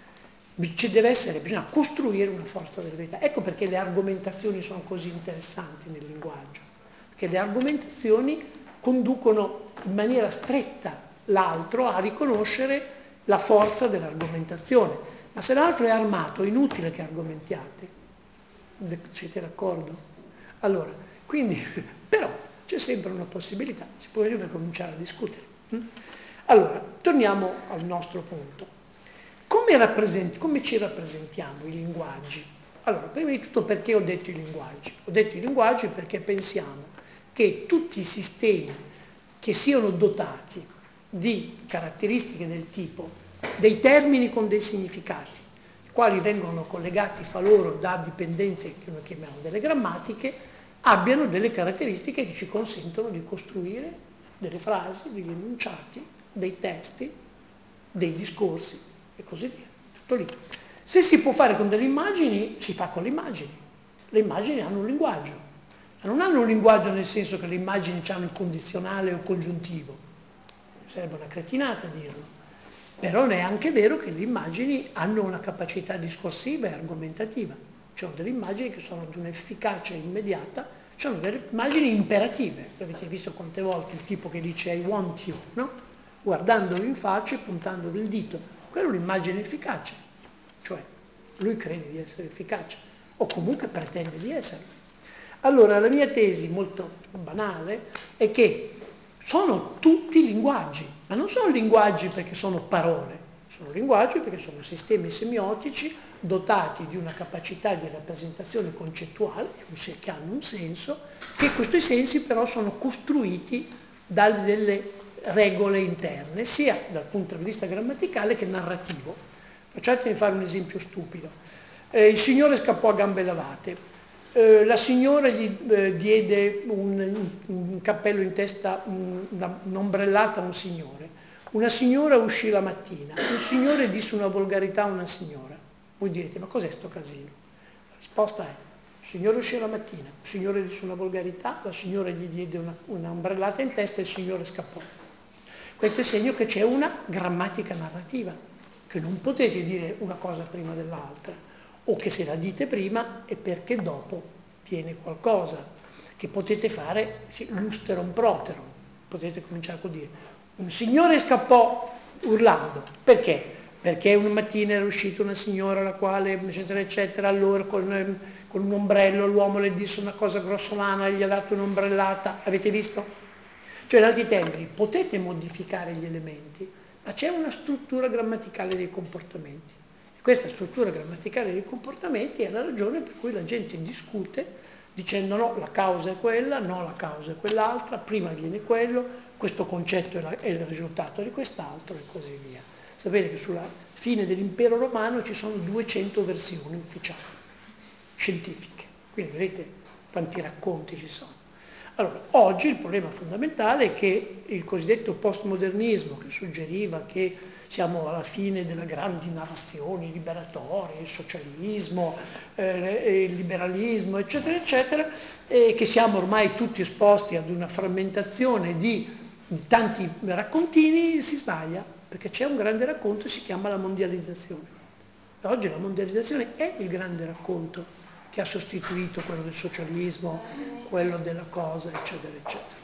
Speaker 3: Ci deve essere, bisogna costruire una forza della verità. Ecco perché le argomentazioni sono così interessanti nel linguaggio, perché le argomentazioni conducono in maniera stretta l'altro a riconoscere la forza dell'argomentazione. Ma se l'altro è armato, è inutile che argomentiate. Siete d'accordo? Allora, quindi, però, c'è sempre una possibilità, si può sempre cominciare a discutere. Allora, torniamo al nostro punto. Come, rappresenti, come ci rappresentiamo i linguaggi? Allora, prima di tutto perché ho detto i linguaggi? Ho detto i linguaggi perché pensiamo che tutti i sistemi che siano dotati di caratteristiche del tipo dei termini con dei significati, i quali vengono collegati fra loro da dipendenze che noi chiamiamo delle grammatiche, abbiano delle caratteristiche che ci consentono di costruire delle frasi, degli enunciati, dei testi, dei discorsi e così via. Tutto lì. Se si può fare con delle immagini, si fa con le immagini. Le immagini hanno un linguaggio. Ma non hanno un linguaggio nel senso che le immagini hanno il condizionale o il congiuntivo. Sarebbe una cretinata dirlo. Però non è anche vero che le immagini hanno una capacità discorsiva e argomentativa. Ci sono delle immagini che sono di un'efficacia immediata, ci sono delle immagini imperative. Avete visto quante volte il tipo che dice I want you, no? Guardandolo in faccia e puntandolo il dito. Quella è un'immagine efficace, cioè lui crede di essere efficace, o comunque pretende di essere. Allora la mia tesi, molto banale, è che sono tutti linguaggi, ma non sono linguaggi perché sono parole, sono linguaggi perché sono sistemi semiotici dotati di una capacità di rappresentazione concettuale, che hanno un senso, che questi sensi però sono costruiti da delle regole interne, sia dal punto di vista grammaticale che narrativo. Facciatemi fare un esempio stupido. Eh, il signore scappò a gambe lavate. Eh, la signora gli eh, diede un, un cappello in testa, un, una, un'ombrellata a un signore. Una signora uscì la mattina. Un signore disse una volgarità a una signora. Voi direte, ma cos'è sto casino? La risposta è, il signore uscì la mattina, il signore disse una volgarità, la signora gli diede una, una ombrellata in testa e il signore scappò. Questo è segno che c'è una grammatica narrativa, che non potete dire una cosa prima dell'altra, o che se la dite prima è perché dopo viene qualcosa, che potete fare sì, lusterum proterum, potete cominciare a dire. Un signore scappò urlando, perché? Perché una mattina era uscita una signora la quale, eccetera, eccetera, allora con, con un ombrello l'uomo le disse una cosa grossolana e gli ha dato un'ombrellata, avete visto? Cioè in altri termini, potete modificare gli elementi, ma c'è una struttura grammaticale dei comportamenti. E questa struttura grammaticale dei comportamenti è la ragione per cui la gente discute dicendo no, la causa è quella, no, la causa è quell'altra, prima viene quello, questo concetto è, la, è il risultato di quest'altro e così via. Sapete che sulla fine dell'impero romano ci sono duecento versioni ufficiali, scientifiche, quindi vedete quanti racconti ci sono. Allora, oggi il problema fondamentale è che il cosiddetto postmodernismo, che suggeriva che siamo alla fine delle grandi narrazioni liberatorie, il socialismo, eh, il liberalismo, eccetera, eccetera, e che siamo ormai tutti esposti ad una frammentazione di, di tanti raccontini, si sbaglia, perché c'è un grande racconto e si chiama la mondializzazione. E oggi la mondializzazione è il grande racconto che ha sostituito quello del socialismo, quello della cosa, eccetera, eccetera.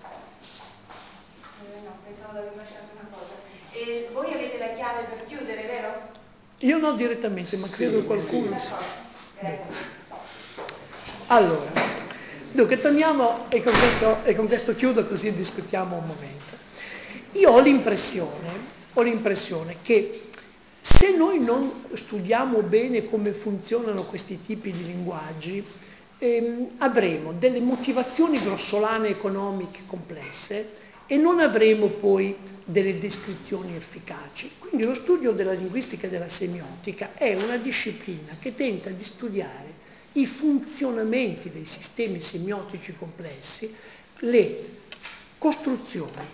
Speaker 5: Eh, no, pensavo di aver lasciato una cosa. E voi avete la chiave per chiudere, vero?
Speaker 3: Io non direttamente, ma credo
Speaker 1: Sì,
Speaker 3: qualcuno.
Speaker 1: sì.
Speaker 5: Grazie.
Speaker 3: Allora, dunque torniamo e con, questo, e con questo chiudo così discutiamo un momento. Io ho l'impressione, ho l'impressione che se noi non studiamo bene come funzionano questi tipi di linguaggi, ehm, avremo delle motivazioni grossolane economiche complesse e non avremo poi delle descrizioni efficaci. Quindi lo studio della linguistica e della semiotica è una disciplina che tenta di studiare i funzionamenti dei sistemi semiotici complessi, le costruzioni,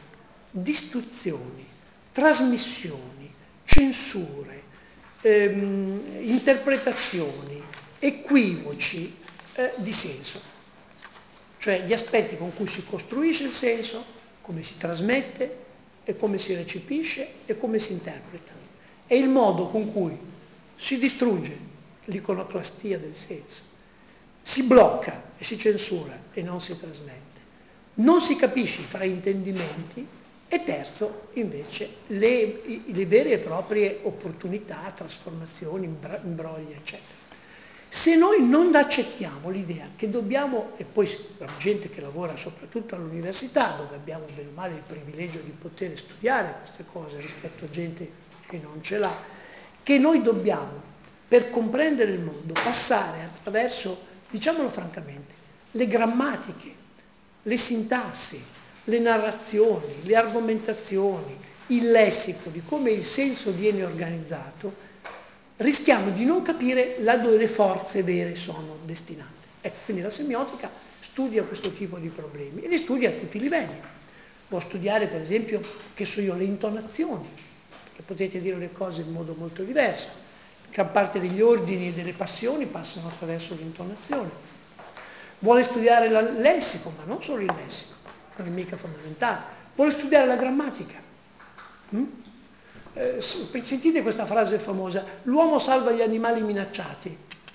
Speaker 3: distruzioni, trasmissioni, censure, ehm, interpretazioni, equivoci eh, di senso, cioè gli aspetti con cui si costruisce il senso, come si trasmette e come si recepisce e come si interpreta, e il modo con cui si distrugge l'iconoclastia del senso, si blocca e si censura e non si trasmette, non si capisce i fraintendimenti, e terzo invece le, le vere e proprie opportunità, trasformazioni, imbrogli eccetera. Se noi non accettiamo l'idea che dobbiamo, e poi la gente che lavora soprattutto all'università, dove abbiamo bene o male il privilegio di poter studiare queste cose rispetto a gente che non ce l'ha, che noi dobbiamo, per comprendere il mondo, passare attraverso, diciamolo francamente, le grammatiche, le sintassi, le narrazioni, le argomentazioni, il lessico di come il senso viene organizzato, rischiamo di non capire laddove le forze vere sono destinate. Ecco, quindi la semiotica studia questo tipo di problemi e li studia a tutti i livelli. Può studiare per esempio, che so io, le intonazioni, perché potete dire le cose in modo molto diverso. Gran parte degli ordini e delle passioni passano attraverso l'intonazione. Vuole studiare il lessico, ma non solo il lessico, non è mica fondamentale. Vuole studiare la grammatica. Mm? Eh, sentite questa frase famosa: l'uomo salva gli animali minacciati.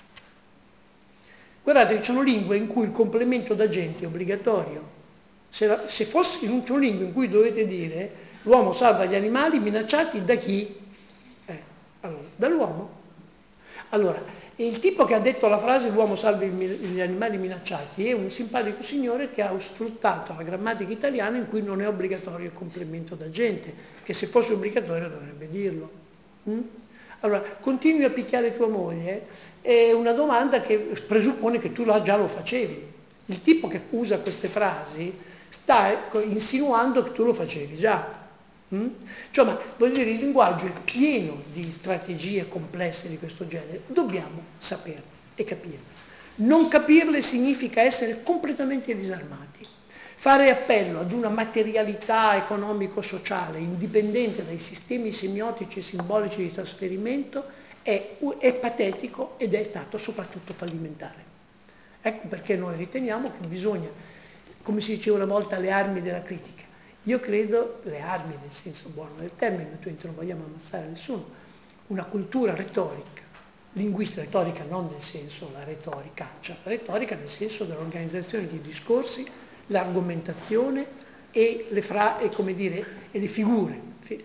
Speaker 3: Guardate, ci sono lingue in cui il complemento d'agente è obbligatorio. Se, la, se fosse in una lingua in cui dovete dire l'uomo salva gli animali minacciati da chi? Eh, allora, dall'uomo. Allora, il tipo che ha detto la frase l'uomo salva gli animali minacciati è un simpatico signore che ha sfruttato la grammatica italiana in cui non è obbligatorio il complemento d'agente, che se fosse obbligatorio dovrebbe dirlo. Mm? Allora, continui a picchiare tua moglie è una domanda che presuppone che tu già lo facevi. Il tipo che usa queste frasi sta insinuando che tu lo facevi già. Mm? Cioè, ma voglio dire, il linguaggio è pieno di strategie complesse di questo genere, dobbiamo saperle e capirle. Non capirle significa essere completamente disarmati. Fare appello ad una materialità economico-sociale indipendente dai sistemi semiotici e simbolici di trasferimento è, è patetico ed è stato soprattutto fallimentare. Ecco perché noi riteniamo che bisogna, come si diceva una volta, le armi della critica. Io credo, le armi nel senso buono del termine, naturalmente non vogliamo ammazzare nessuno, una cultura retorica, linguistica retorica non nel senso la retorica, cioè la retorica nel senso dell'organizzazione di discorsi, l'argomentazione e le, fra, e, come dire, e le figure,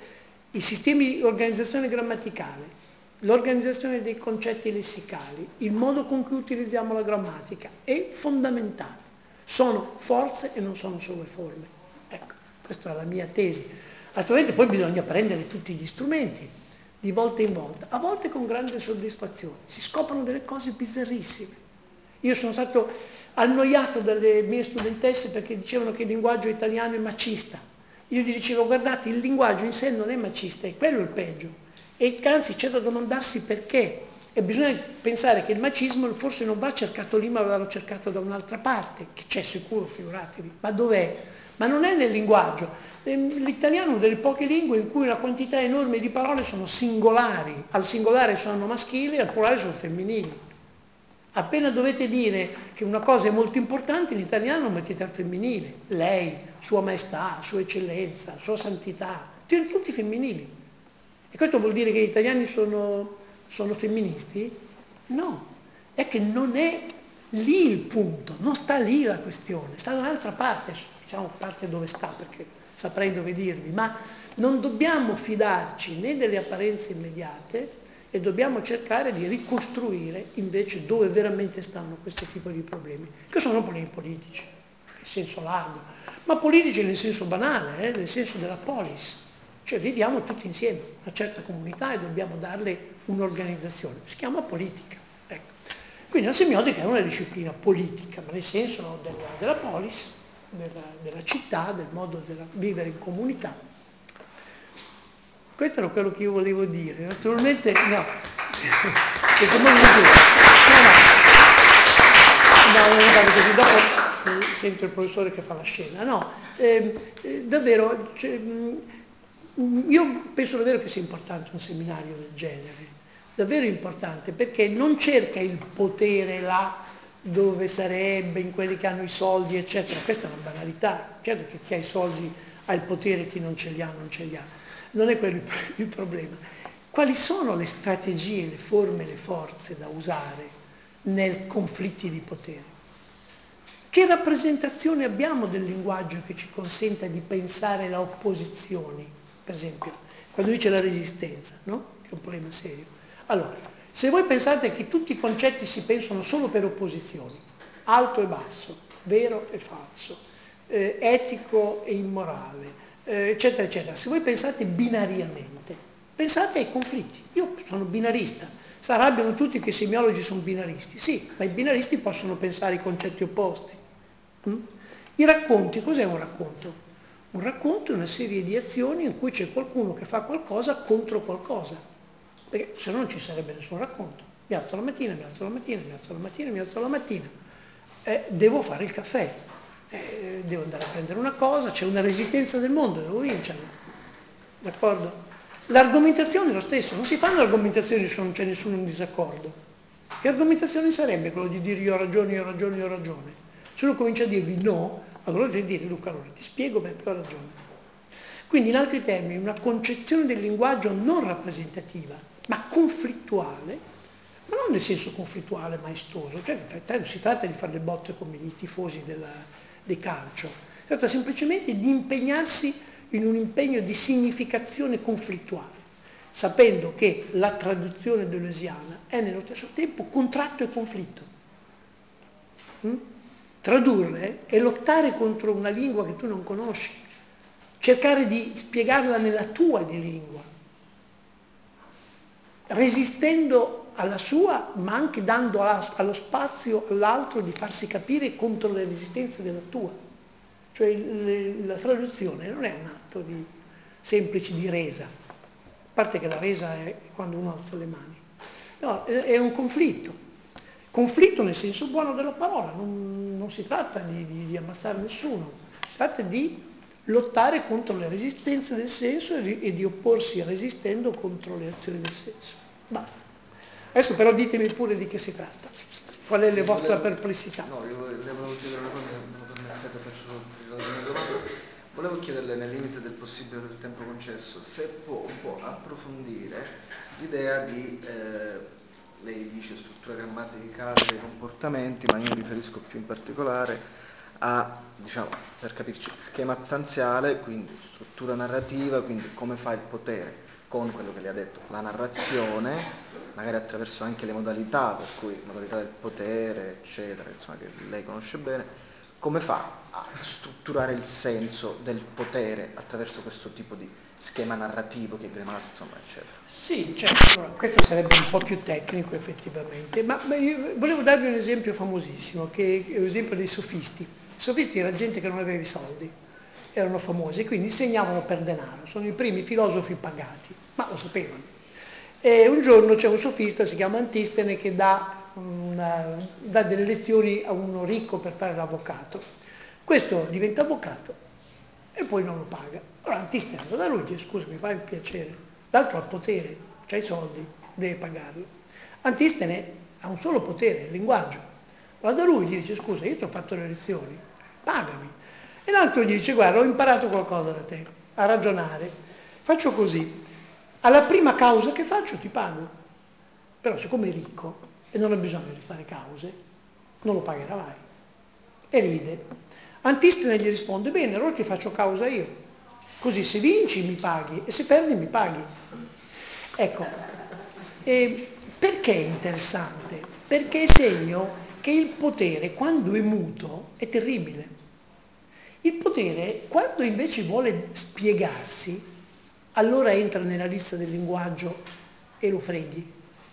Speaker 3: i sistemi di organizzazione grammaticale, l'organizzazione dei concetti lessicali, il modo con cui utilizziamo la grammatica è fondamentale. Sono forze e non sono solo forme. Ecco. Questa è la mia tesi. Attualmente poi bisogna prendere tutti gli strumenti, di volta in volta, a volte con grande soddisfazione. Si scoprono delle cose bizzarrissime. Io sono stato annoiato dalle mie studentesse perché dicevano che il linguaggio italiano è macista. Io gli dicevo, guardate, il linguaggio in sé non è macista, è quello il peggio. E anzi c'è da domandarsi perché. E bisogna pensare che il macismo forse non va cercato lì, ma va cercato da un'altra parte, che c'è sicuro, figuratevi. Ma dov'è? Ma non è nel linguaggio. L'italiano è una delle poche lingue in cui una quantità enorme di parole sono singolari. Al singolare sono maschili e al plurale sono femminili. Appena dovete dire che una cosa è molto importante, in italiano mettete al femminile. Lei, sua maestà, sua eccellenza, sua santità, tutti femminili. E questo vuol dire che gli italiani sono, sono femministi? No, è che non è lì il punto, non sta lì la questione, sta da un'altra parte, diciamo parte dove sta perché saprei dove dirvi, ma non dobbiamo fidarci né delle apparenze immediate e dobbiamo cercare di ricostruire invece dove veramente stanno questo tipo di problemi, che sono problemi politici, nel senso largo, ma politici nel senso banale, eh, nel senso della polis, cioè viviamo tutti insieme, una certa comunità e dobbiamo darle un'organizzazione, si chiama politica. Ecco. Quindi la semiotica è una disciplina politica, ma nel senso della, della polis, della, della città, del modo di vivere in comunità. Questo era quello che io volevo dire. Naturalmente, no, perché non mi giuro. No, no, no, no, così dopo che sento il professore che fa la scena, no, eh, eh, davvero, cioè, mh, io penso davvero che sia importante un seminario del genere, davvero importante, perché non cerca il potere là dove sarebbe, in quelli che hanno i soldi, eccetera. Questa è una banalità, certo che chi ha i soldi ha il potere, chi non ce li ha non ce li ha, non è quello il problema. Quali sono le strategie, le forme, le forze da usare nei conflitti di potere? Che rappresentazione abbiamo del linguaggio che ci consenta di pensare le opposizioni, per esempio, quando dice la resistenza, no? Che è un problema serio. Allora, se voi pensate che tutti i concetti si pensano solo per opposizioni, alto e basso, vero e falso, eh, etico e immorale, eh, eccetera, eccetera, se voi pensate binariamente, pensate ai conflitti. Io sono binarista, si arrabbiano tutti che i semiologi sono binaristi, sì, ma i binaristi possono pensare i concetti opposti. Mm? I racconti, cos'è un racconto? Un racconto è una serie di azioni in cui c'è qualcuno che fa qualcosa contro qualcosa, perché se no non ci sarebbe nessun racconto. Mi alzo la mattina, mi alzo la mattina, mi alzo la mattina, mi alzo la mattina, eh, devo fare il caffè, eh, devo andare a prendere una cosa, c'è una resistenza del mondo, devo vincerla, d'accordo? L'argomentazione è lo stesso, non si fanno argomentazioni se non c'è nessuno in disaccordo. Che argomentazione sarebbe quello di dire io ho ragione, io ho ragione, io ho ragione? Se uno comincia a dirvi no, allora deve dire Luca, allora ti spiego perché ho ragione. Quindi in altri termini una concezione del linguaggio non rappresentativa, ma conflittuale, ma non nel senso conflittuale maestoso, cioè in realtà non si tratta di fare le botte come i tifosi della, di calcio, si tratta semplicemente di impegnarsi in un impegno di significazione conflittuale, sapendo che la traduzione deleuziana è nello stesso tempo contratto e conflitto. Mm? Tradurre è lottare contro una lingua che tu non conosci, cercare di spiegarla nella tua di lingua, resistendo alla sua, ma anche dando allo spazio all'altro di farsi capire contro le resistenze della tua. Cioè la traduzione non è un atto di, semplice di resa, a parte che la resa è quando uno alza le mani, no, è un conflitto. Conflitto nel senso buono della parola, non, non si tratta di, di, di ammazzare nessuno, si tratta di lottare contro le resistenze del senso e di, e di opporsi resistendo contro le azioni del senso. Basta. Adesso però ditemi pure di che si tratta, qual è la vostra
Speaker 2: volevo,
Speaker 3: perplessità.
Speaker 2: No, io le volevo chiedere una cosa, me lo permettete, faccio la mia domanda. Volevo chiederle, nel limite del possibile del tempo concesso, se può un po' approfondire l'idea di... Eh, lei dice struttura grammaticale dei comportamenti, ma io mi riferisco più in particolare a, diciamo, per capirci, schema attanziale, quindi struttura narrativa, quindi come fa il potere con quello che lei ha detto, la narrazione, magari attraverso anche le modalità, per cui modalità del potere, eccetera, insomma, che lei conosce bene, come fa a strutturare il senso del potere attraverso questo tipo di schema narrativo che è Gramsci, insomma, eccetera.
Speaker 3: Sì, certo, allora, questo sarebbe un po' più tecnico effettivamente, ma, ma io volevo darvi un esempio famosissimo, che è l'esempio dei sofisti. I sofisti era gente che non aveva i soldi, erano famosi, quindi insegnavano per denaro, sono i primi filosofi pagati, ma lo sapevano. E un giorno c'è un sofista, si chiama Antistene, che dà, una, dà delle lezioni a uno ricco per fare l'avvocato. Questo diventa avvocato e poi non lo paga. Allora Antistene va da lui e dice: scusa, mi fai il piacere. L'altro ha potere, ha i soldi, deve pagarlo. Antistene ha un solo potere, il linguaggio. Va da lui e gli dice: scusa, io ti ho fatto le lezioni, pagami. E l'altro gli dice: guarda, ho imparato qualcosa da te, a ragionare. Faccio così, alla prima causa che faccio ti pago. Però siccome è ricco e non ha bisogno di fare cause, non lo pagherà mai. E ride. Antistene gli risponde: bene, allora ti faccio causa io. Così se vinci mi paghi e se perdi mi paghi. Ecco, e perché è interessante? Perché è segno che il potere, quando è muto, è terribile. Il potere, quando invece vuole spiegarsi, allora entra nella lista del linguaggio e lo freghi.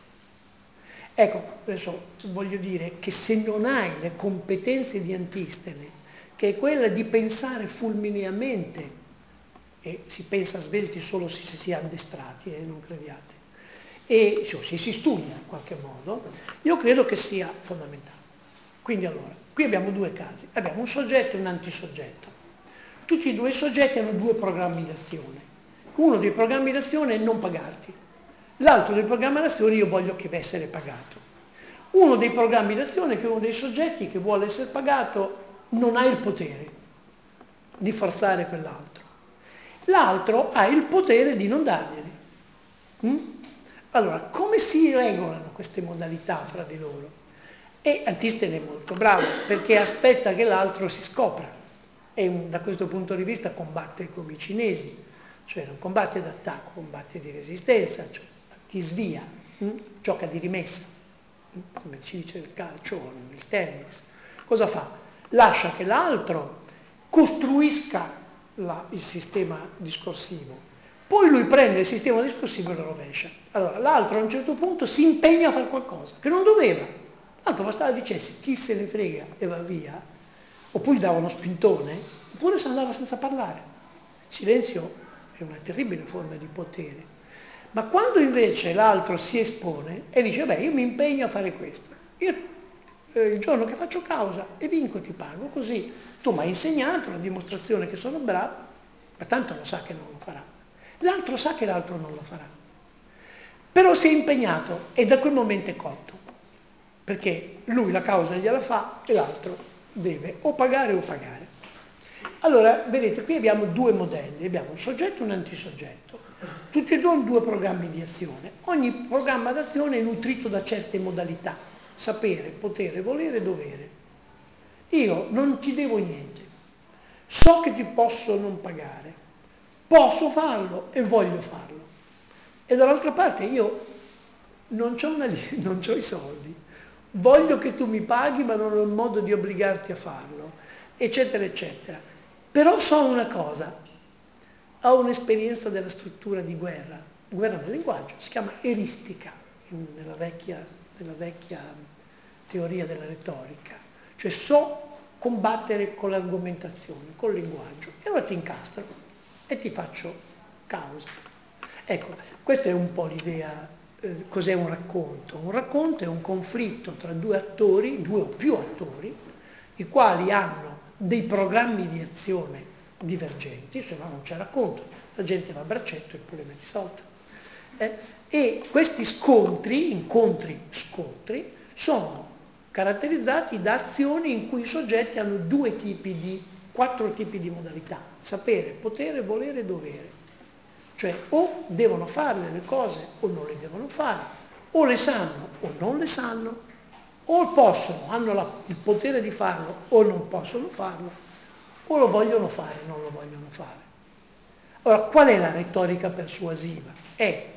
Speaker 3: Ecco, adesso voglio dire che se non hai le competenze di Antistene, che è quella di pensare fulmineamente, e si pensa svelti solo se si è addestrati, eh, non crediate, e cioè, se si studia in qualche modo, io credo che sia fondamentale. Quindi allora, Qui abbiamo due casi, abbiamo un soggetto e un antisoggetto. Tutti e due i soggetti hanno due programmi d'azione. Uno dei programmi d'azione è non pagarti, l'altro dei programmi d'azione io voglio che essere pagato. Uno dei programmi d'azione è che uno dei soggetti che vuole essere pagato non ha il potere di forzare quell'altro. L'altro ha il potere di non darglieli. Mm? Allora, come si regolano queste modalità fra di loro? E Antistene è molto bravo, perché aspetta che l'altro si scopra. E un, da questo punto di vista combatte come i cinesi, cioè non combatte d'attacco, combatte di resistenza, cioè ti svia, mm? Gioca di rimessa, mm? come si dice nel calcio o nel tennis. Cosa fa? Lascia che l'altro costruisca la, il sistema discorsivo, poi lui prende il sistema discorsivo e lo rovescia. Allora l'altro a un certo punto si impegna a fare qualcosa che non doveva, l'altro bastava dicesse chi se ne frega e va via, oppure dava uno spintone, oppure se andava senza parlare. Il silenzio è una terribile forma di potere. Ma quando invece l'altro si espone e dice beh io mi impegno a fare questo, io eh, il giorno che faccio causa e vinco ti pago, così tu mi hai insegnato la dimostrazione che sono bravo, ma tanto lo sa che non lo farà. L'altro sa che l'altro non lo farà. Però si è impegnato e da quel momento è cotto, perché lui la causa gliela fa e l'altro deve o pagare o pagare. Allora, vedete, qui abbiamo due modelli, abbiamo un soggetto e un antisoggetto. Tutti e due hanno due programmi di azione. Ogni programma d'azione è nutrito da certe modalità, sapere, potere, volere, dovere. Io non ti devo niente, so che ti posso non pagare, posso farlo e voglio farlo. E dall'altra parte io non c'ho una, non c'ho i soldi, voglio che tu mi paghi ma non ho il modo di obbligarti a farlo, eccetera, eccetera. Però so una cosa, ho un'esperienza della struttura di guerra, guerra del linguaggio, si chiama eristica, nella vecchia, nella vecchia teoria della retorica, cioè so combattere con l'argomentazione, col linguaggio, e allora ti incastro e ti faccio causa. Ecco, questa è un po' l'idea, eh, cos'è un racconto? Un racconto è un conflitto tra due attori, due o più attori, i quali hanno dei programmi di azione divergenti, se no non c'è racconto, la gente va a braccetto e il problema è risolto. Eh? E questi scontri, incontri, scontri, sono caratterizzati da azioni in cui i soggetti hanno due tipi di, quattro tipi di modalità, sapere, potere, volere, dovere. Cioè o devono fare le cose o non le devono fare, o le sanno o non le sanno, o possono, hanno la, il potere di farlo o non possono farlo, o lo vogliono fare o non lo vogliono fare. Allora, qual è la retorica persuasiva? È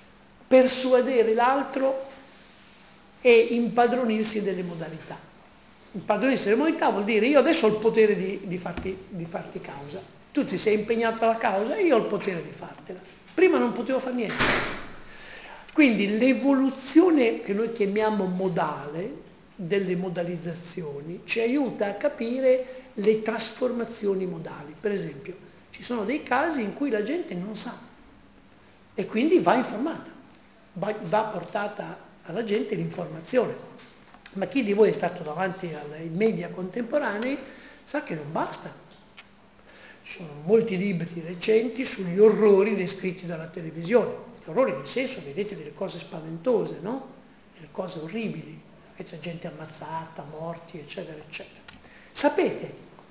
Speaker 3: persuadere l'altro e impadronirsi delle modalità. Impadronirsi delle modalità vuol dire io adesso ho il potere di, di, farti, di farti causa, tu ti sei impegnato alla causa e io ho il potere di fartela. Prima non potevo fare niente. Quindi l'evoluzione che noi chiamiamo modale delle modalizzazioni ci aiuta a capire le trasformazioni modali. Per esempio, ci sono dei casi in cui la gente non sa e quindi va informata, va, va portata alla gente l'informazione. Ma chi di voi è stato davanti ai media contemporanei sa che non basta. Ci sono molti libri recenti sugli orrori descritti dalla televisione. Gli orrori nel senso, vedete delle cose spaventose, no? Delle cose orribili, c'è gente ammazzata, morti, eccetera, eccetera. Sapete,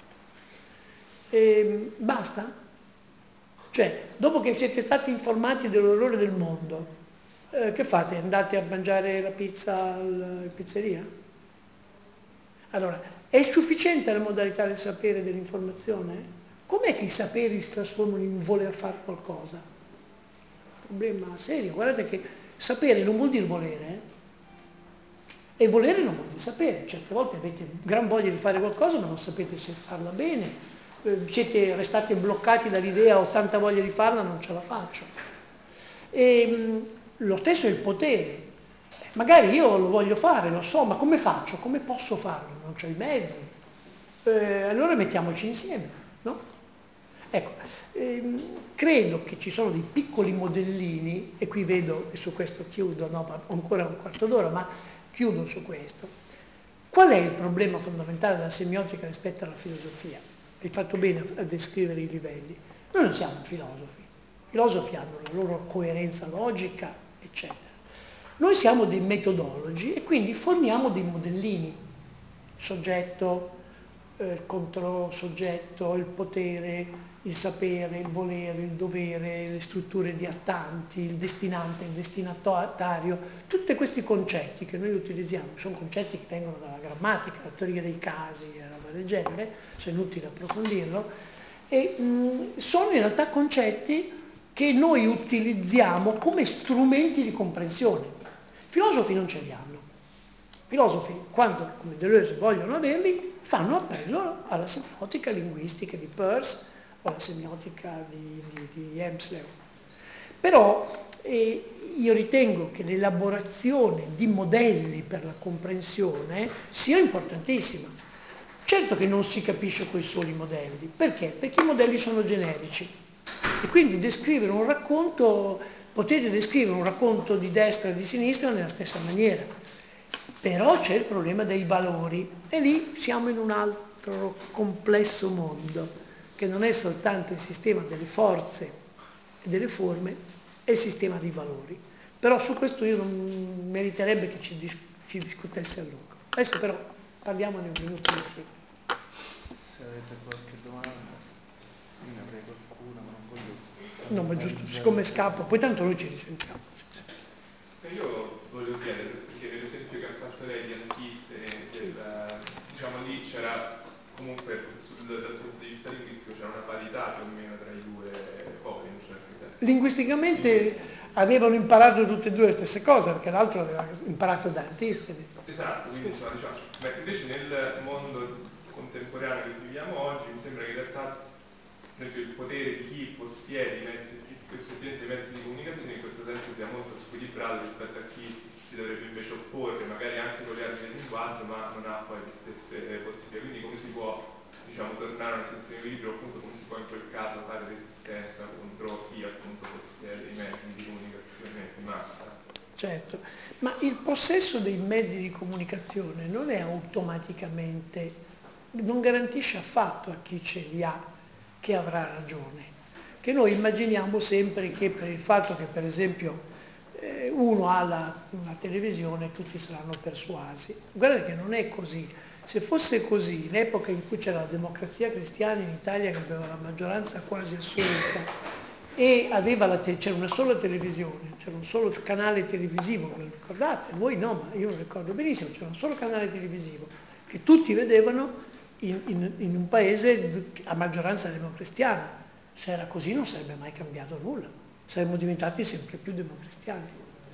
Speaker 3: e basta? Cioè, dopo che siete stati informati dell'orrore del mondo, eh, che fate? Andate a mangiare la pizza in pizzeria? Allora, è sufficiente la modalità del sapere e dell'informazione? Com'è che i saperi si trasformano in voler fare qualcosa? Problema serio. Guardate che sapere non vuol dire volere, eh? E volere non vuol dire sapere. Certe volte avete gran voglia di fare qualcosa ma non sapete se farla bene, eh, siete restate bloccati dall'idea ho tanta voglia di farla, non ce la faccio. E, mh, lo stesso è il potere. Magari io lo voglio fare, lo so, ma come faccio? Come posso farlo? Non ho i mezzi. Eh, allora mettiamoci insieme, no? Ecco, ehm, credo che ci sono dei piccoli modellini, e qui vedo, e su questo chiudo, no, ma ho ancora un quarto d'ora, ma chiudo su questo. Qual è il problema fondamentale della semiotica rispetto alla filosofia? Hai fatto bene a descrivere i livelli. Noi non siamo filosofi. I filosofi hanno la loro coerenza logica, eccetera. Noi siamo dei metodologi e quindi forniamo dei modellini. Soggetto, eh, il controsoggetto, il potere, il sapere, il volere, il dovere, le strutture di attanti, il destinante, il destinatario, tutti questi concetti che noi utilizziamo, sono concetti che vengono dalla grammatica, la teoria dei casi e roba del genere, se è inutile approfondirlo, e mh, sono in realtà concetti che noi utilizziamo come strumenti di comprensione. I filosofi non ce li hanno. I filosofi, quando, come Deleuze, vogliono averli, fanno appello alla semiotica linguistica di Peirce o alla semiotica di, di, di Hemsler. Però eh, io ritengo che l'elaborazione di modelli per la comprensione sia importantissima. Certo che non si capisce con i soli modelli. Perché? Perché i modelli sono generici. E quindi descrivere un racconto, potete descrivere un racconto di destra e di sinistra nella stessa maniera. Però c'è il problema dei valori e lì siamo in un altro complesso mondo, che non è soltanto il sistema delle forze e delle forme, è il sistema dei valori. Però su questo io non meriterebbe che ci dis- si discutesse a lungo. Adesso però parliamone un minuto insieme.
Speaker 2: Se avete qualche domanda, io ne avrei qualcuna, ma non voglio...
Speaker 3: No, ma giusto, siccome scappo, poi tanto noi ci risentiamo.
Speaker 1: Io volevo chiedere, perché nell'esempio che ha fatto lei di Anchiste, del, diciamo lì c'era comunque sul, dal punto di vista linguistico c'era una parità più o meno tra i due popoli in un certo senso.
Speaker 3: Linguisticamente avevano imparato tutte e due le stesse cose, perché l'altro aveva imparato da Antistene.
Speaker 1: Esatto, quindi insomma diciamo, beh, invece nel mondo contemporaneo che viviamo oggi mi sembra che in realtà il potere di chi possiede i mezzi, effettivamente i mezzi di comunicazione in questo senso sia molto squilibrato rispetto a chi si dovrebbe invece opporre, magari anche con le armi del linguaggio, ma non ha poi le stesse possibilità. Quindi come si può, diciamo, tornare a una situazione di equilibrio, appunto come si può in quel caso fare resistenza contro chi appunto possiede i mezzi di comunicazione di massa?
Speaker 3: Certo, ma il possesso dei mezzi di comunicazione non è automaticamente, non garantisce affatto a chi ce li ha che avrà ragione. Che noi immaginiamo sempre che per il fatto che per esempio eh, uno ha la, una televisione tutti saranno persuasi. Guardate che non è così. Se fosse così, in epoca in cui c'era la democrazia cristiana in Italia che aveva la maggioranza quasi assoluta e aveva la te- c'era una sola televisione, c'era un solo canale televisivo, ve lo ricordate? Voi no, ma io lo ricordo benissimo, c'era un solo canale televisivo che tutti vedevano in, in, in un paese a maggioranza democristiana. Se era così non sarebbe mai cambiato nulla, saremmo diventati sempre più democristiani.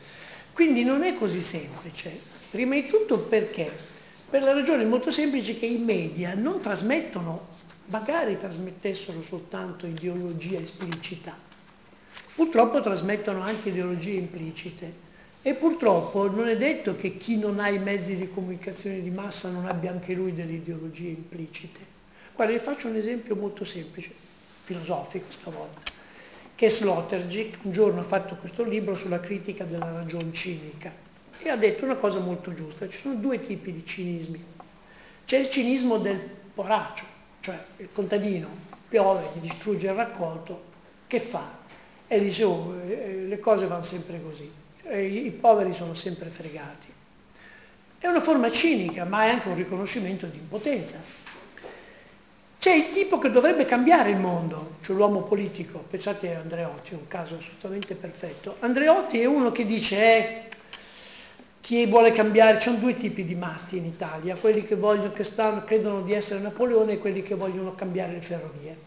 Speaker 3: Quindi non è così semplice, prima di tutto perché? Per la ragione molto semplice che i media non trasmettono, magari trasmettessero soltanto ideologia esplicita, purtroppo trasmettono anche ideologie implicite e purtroppo non è detto che chi non ha i mezzi di comunicazione di massa non abbia anche lui delle ideologie implicite. Guarda, vi faccio un esempio molto semplice, filosofico stavolta, che Sloterdijk un giorno ha fatto questo libro sulla critica della ragion cinica e ha detto una cosa molto giusta: ci sono due tipi di cinismi. C'è il cinismo del poraccio, cioè il contadino piove, gli distrugge il raccolto, che fa? E dice, oh, eh, le cose vanno sempre così, e i, i poveri sono sempre fregati. È una forma cinica, ma è anche un riconoscimento di impotenza. C'è il tipo che dovrebbe cambiare il mondo, cioè l'uomo politico. Pensate a Andreotti, un caso assolutamente perfetto. Andreotti è uno che dice, eh, chi vuole cambiare, ci sono due tipi di matti in Italia, quelli che, vogliono, che stanno, credono di essere Napoleone e quelli che vogliono cambiare le ferrovie.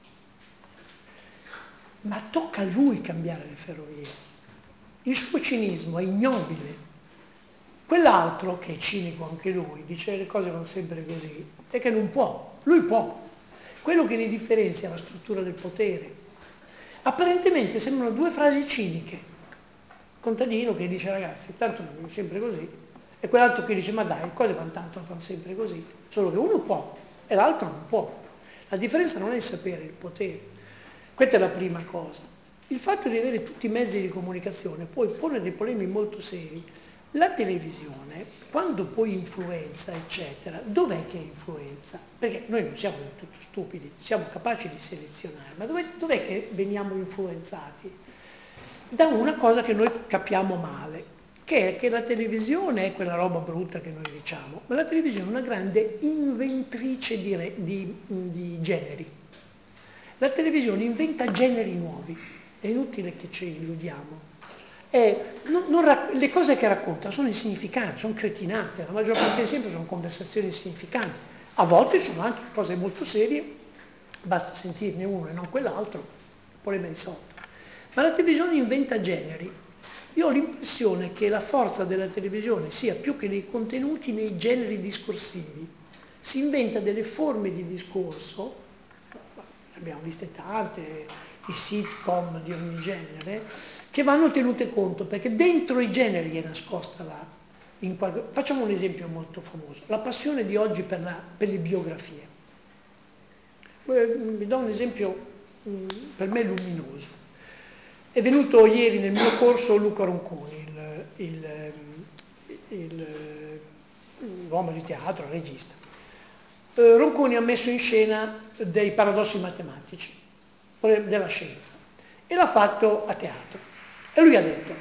Speaker 3: Ma tocca a lui cambiare le ferrovie. Il suo cinismo è ignobile. Quell'altro, che è cinico anche lui, dice le cose vanno sempre così, è che non può, lui può. Quello che ne differenzia è la struttura del potere. Apparentemente sembrano due frasi ciniche. Il contadino che dice ragazzi, tanto è sempre così, e quell'altro che dice ma dai, le cose vanno tanto, vanno sempre così, solo che uno può e l'altro non può. La differenza non è il sapere, il potere. Questa è la prima cosa. Il fatto di avere tutti i mezzi di comunicazione poi pone dei problemi molto seri La televisione, quando poi influenza, eccetera, dov'è che influenza? Perché noi non siamo del tutto stupidi, siamo capaci di selezionare, ma dov'è, dov'è che veniamo influenzati? Da una cosa che noi capiamo male, che è che la televisione è quella roba brutta che noi diciamo, ma la televisione è una grande inventrice di, re, di, di generi. La televisione inventa generi nuovi, è inutile che ci illudiamo. Eh, non, non, le cose che racconta sono insignificanti, sono cretinate, la maggior parte del tempo sono conversazioni insignificanti, a volte sono anche cose molto serie, basta sentirne uno e non quell'altro, il problema è risolto. Ma la televisione inventa generi. Io ho l'impressione che la forza della televisione sia più che nei contenuti, nei generi discorsivi. Si inventa delle forme di discorso, ne abbiamo viste tante, i sitcom di ogni genere, che vanno tenute conto, perché dentro i generi è nascosta la... In qualche, facciamo un esempio molto famoso, la passione di oggi per, la, per le biografie. Vi do un esempio mh, per me luminoso. È venuto ieri nel mio corso Luca Ronconi, il, il, il, l'uomo di teatro, il regista. Eh, Ronconi ha messo in scena dei paradossi matematici, della scienza, e l'ha fatto a teatro. E lui ha detto,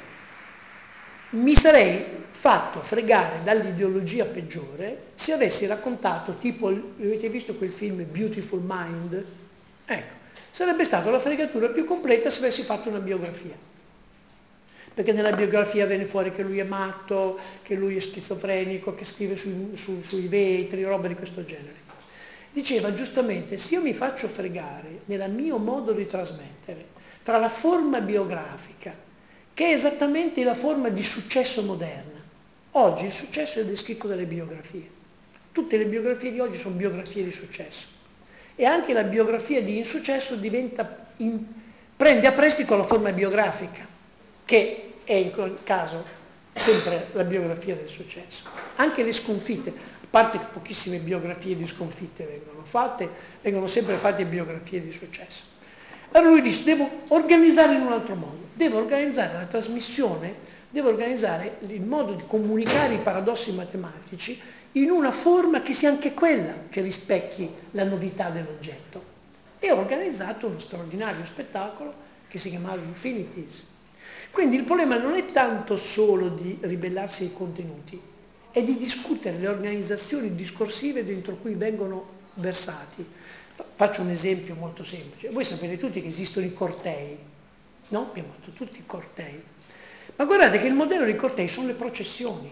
Speaker 3: mi sarei fatto fregare dall'ideologia peggiore se avessi raccontato, tipo, avete visto quel film Beautiful Mind? Ecco, sarebbe stata la fregatura più completa se avessi fatto una biografia. Perché nella biografia viene fuori che lui è matto, che lui è schizofrenico, che scrive sui, su, sui vetri, roba di questo genere. Diceva giustamente, se io mi faccio fregare nel mio modo di trasmettere tra la forma biografica, che è esattamente la forma di successo moderna. Oggi il successo è descritto dalle biografie. Tutte le biografie di oggi sono biografie di successo. E anche la biografia di insuccesso diventa, in, prende a prestito la forma biografica, che è in quel caso sempre la biografia del successo. Anche le sconfitte, a parte che pochissime biografie di sconfitte vengono fatte, vengono sempre fatte biografie di successo. Allora lui dice, devo organizzare in un altro modo, devo organizzare la trasmissione, devo organizzare il modo di comunicare i paradossi matematici in una forma che sia anche quella che rispecchi la novità dell'oggetto. E ho organizzato uno straordinario spettacolo che si chiamava Infinities. Quindi il problema non è tanto solo di ribellarsi ai contenuti, è di discutere le organizzazioni discorsive dentro cui vengono versati. Faccio un esempio molto semplice. Voi sapete tutti che esistono i cortei, no? Abbiamo fatto tutti i cortei. Ma guardate che il modello dei cortei sono le processioni.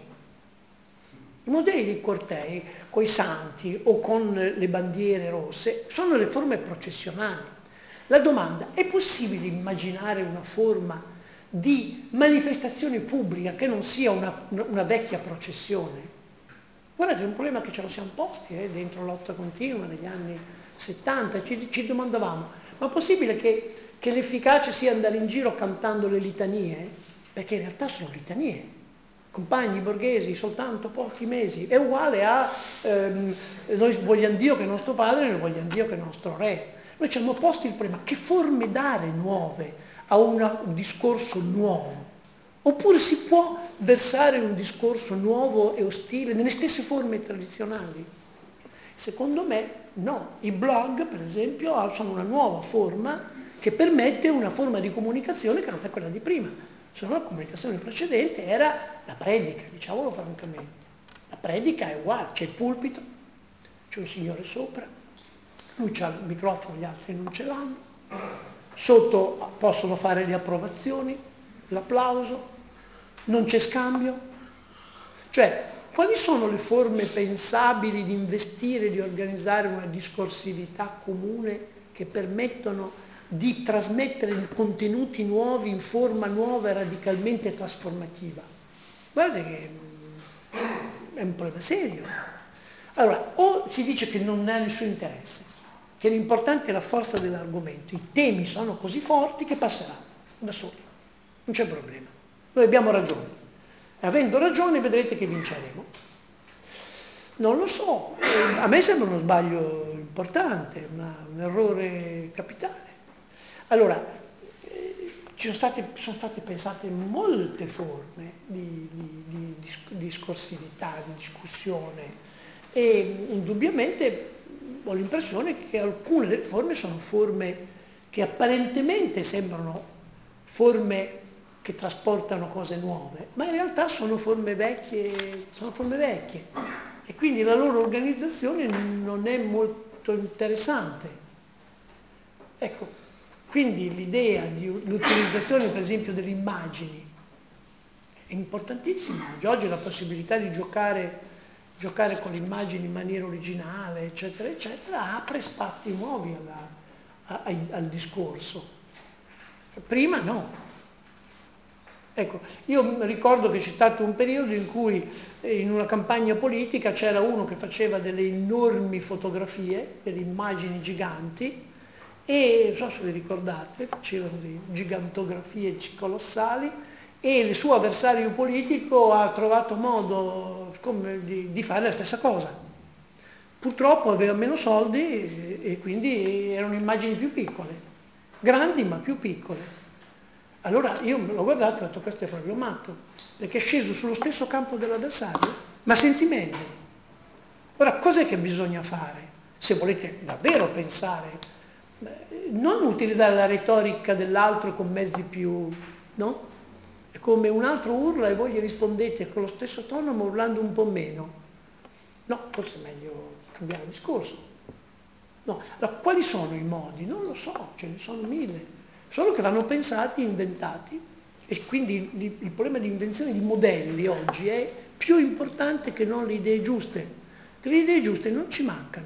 Speaker 3: I modelli dei cortei, con i santi o con le bandiere rosse, sono le forme processionali. La domanda, è possibile immaginare una forma di manifestazione pubblica che non sia una, una vecchia processione? Guardate, è un problema che ce lo siamo posti eh, dentro lotta continua negli anni settanta, ci, ci domandavamo, ma è possibile che, che l'efficacia sia andare in giro cantando le litanie? Perché in realtà sono litanie, compagni borghesi soltanto pochi mesi, è uguale a ehm, noi vogliamo Dio che è nostro padre, noi vogliamo Dio che è nostro re. Noi ci siamo posti il problema, che forme dare nuove a una, un discorso nuovo? Oppure si può versare un discorso nuovo e ostile nelle stesse forme tradizionali? Secondo me no. I blog, per esempio, sono una nuova forma che permette una forma di comunicazione che non è quella di prima. Se no la comunicazione precedente era la predica, diciamolo francamente. La predica è uguale, c'è il pulpito, c'è un signore sopra, lui ha il microfono, gli altri non ce l'hanno, sotto possono fare le approvazioni, l'applauso, non c'è scambio. Cioè, quali sono le forme pensabili di investire, di organizzare una discorsività comune che permettono di trasmettere contenuti nuovi in forma nuova e radicalmente trasformativa? Guardate che è un problema serio. Allora, o si dice che non ha nessun interesse, che l'importante è la forza dell'argomento, i temi sono così forti che passeranno da soli, non c'è problema. Noi abbiamo ragione. Avendo ragione vedrete che vinceremo. Non lo so, a me sembra uno sbaglio importante, una, un errore capitale. Allora, ci sono state, sono state pensate molte forme di, di, di, di discorsività, di discussione, e indubbiamente ho l'impressione che alcune delle forme sono forme che apparentemente sembrano forme che trasportano cose nuove, ma in realtà sono forme vecchie, sono forme vecchie e quindi la loro organizzazione non è molto interessante. Ecco, quindi l'idea di l'utilizzazione per esempio delle immagini è importantissima. Oggi la possibilità di giocare, giocare con le immagini in maniera originale, eccetera, eccetera, apre spazi nuovi alla, a, a, al discorso. Prima no. Ecco, io ricordo che c'è stato un periodo in cui in una campagna politica c'era uno che faceva delle enormi fotografie, delle immagini giganti, e non so se vi ricordate, facevano delle gigantografie colossali, e il suo avversario politico ha trovato modo come, di, di fare la stessa cosa. Purtroppo aveva meno soldi e, e quindi erano immagini più piccole, grandi ma più piccole. Allora io l'ho guardato e ho detto questo è proprio matto, perché è sceso sullo stesso campo dell'avversario, ma senza i mezzi. Ora, cos'è che bisogna fare? Se volete davvero pensare, non utilizzare la retorica dell'altro con mezzi più, no? È come un altro urla e voi gli rispondete con lo stesso tono ma urlando un po' meno. No, forse è meglio cambiare discorso. No, allora quali sono i modi? Non lo so, ce ne sono mille. Solo che vanno pensati, inventati, e quindi il, il problema di invenzione di modelli oggi è più importante che non le idee giuste. Che le idee giuste non ci mancano,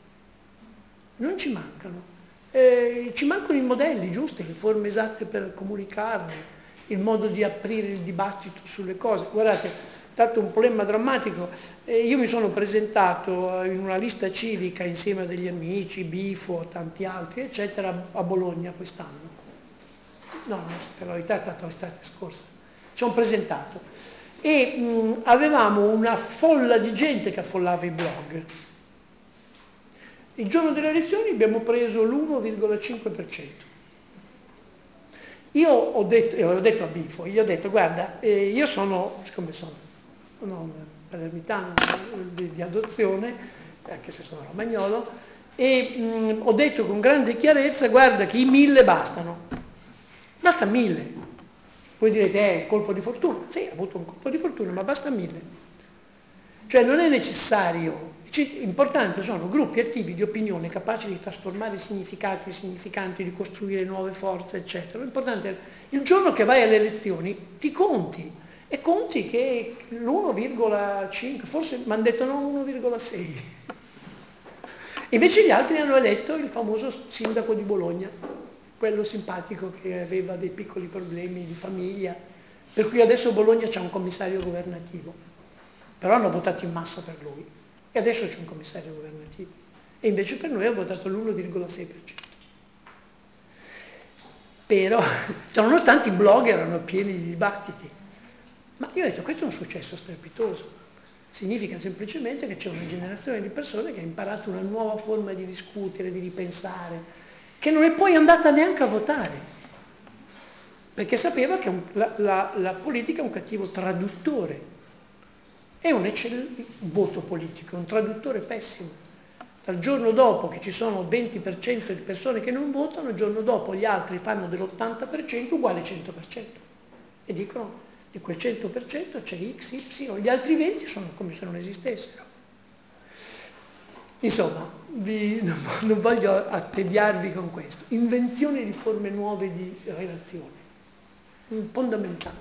Speaker 3: non ci mancano, eh, ci mancano i modelli giusti, le forme esatte per comunicarli, il modo di aprire il dibattito sulle cose. Guardate, è stato un problema drammatico, eh, io mi sono presentato in una lista civica insieme a degli amici, Bifo, tanti altri, eccetera, a Bologna quest'anno. No, no, per la verità è stata l'estate scorsa. Ci sono presentato e mh, avevamo una folla di gente che affollava i blog. Il giorno delle elezioni abbiamo preso l'uno virgola cinque per cento. Io ho detto, ho detto a Bifo, gli ho detto guarda, eh, io sono, siccome sono, sono palermitano di, di adozione, anche se sono romagnolo, e mh, ho detto con grande chiarezza guarda che i mille bastano. Basta mille. Voi direte, è un colpo di fortuna. Sì, ha avuto un colpo di fortuna, ma basta mille. Cioè non è necessario, importante sono gruppi attivi di opinione capaci di trasformare significati, significanti, di costruire nuove forze, eccetera. L'importante è il giorno che vai alle elezioni ti conti, e conti che l'uno virgola cinque, forse mi hanno detto no, uno virgola sei. Invece gli altri hanno eletto il famoso sindaco di Bologna, quello simpatico che aveva dei piccoli problemi di famiglia, per cui adesso Bologna c'è un commissario governativo, però hanno votato in massa per lui e adesso c'è un commissario governativo e invece per noi ha votato l'uno virgola sei per cento. Però, cioè, nonostante i blog erano pieni di dibattiti, ma io ho detto questo è un successo strepitoso, significa semplicemente che c'è una generazione di persone che ha imparato una nuova forma di discutere, di ripensare, che non è poi andata neanche a votare, perché sapeva che un, la, la, la politica è un cattivo traduttore, è un eccellente voto politico, è un traduttore pessimo. Dal giorno dopo che ci sono venti per cento di persone che non votano, il giorno dopo gli altri fanno dell'ottanta per cento uguale cento per cento e dicono di quel cento per cento c'è X, Y, gli altri venti sono come se non esistessero. Insomma, vi, non voglio attediarvi con questo. Invenzione di forme nuove di relazione, fondamentale.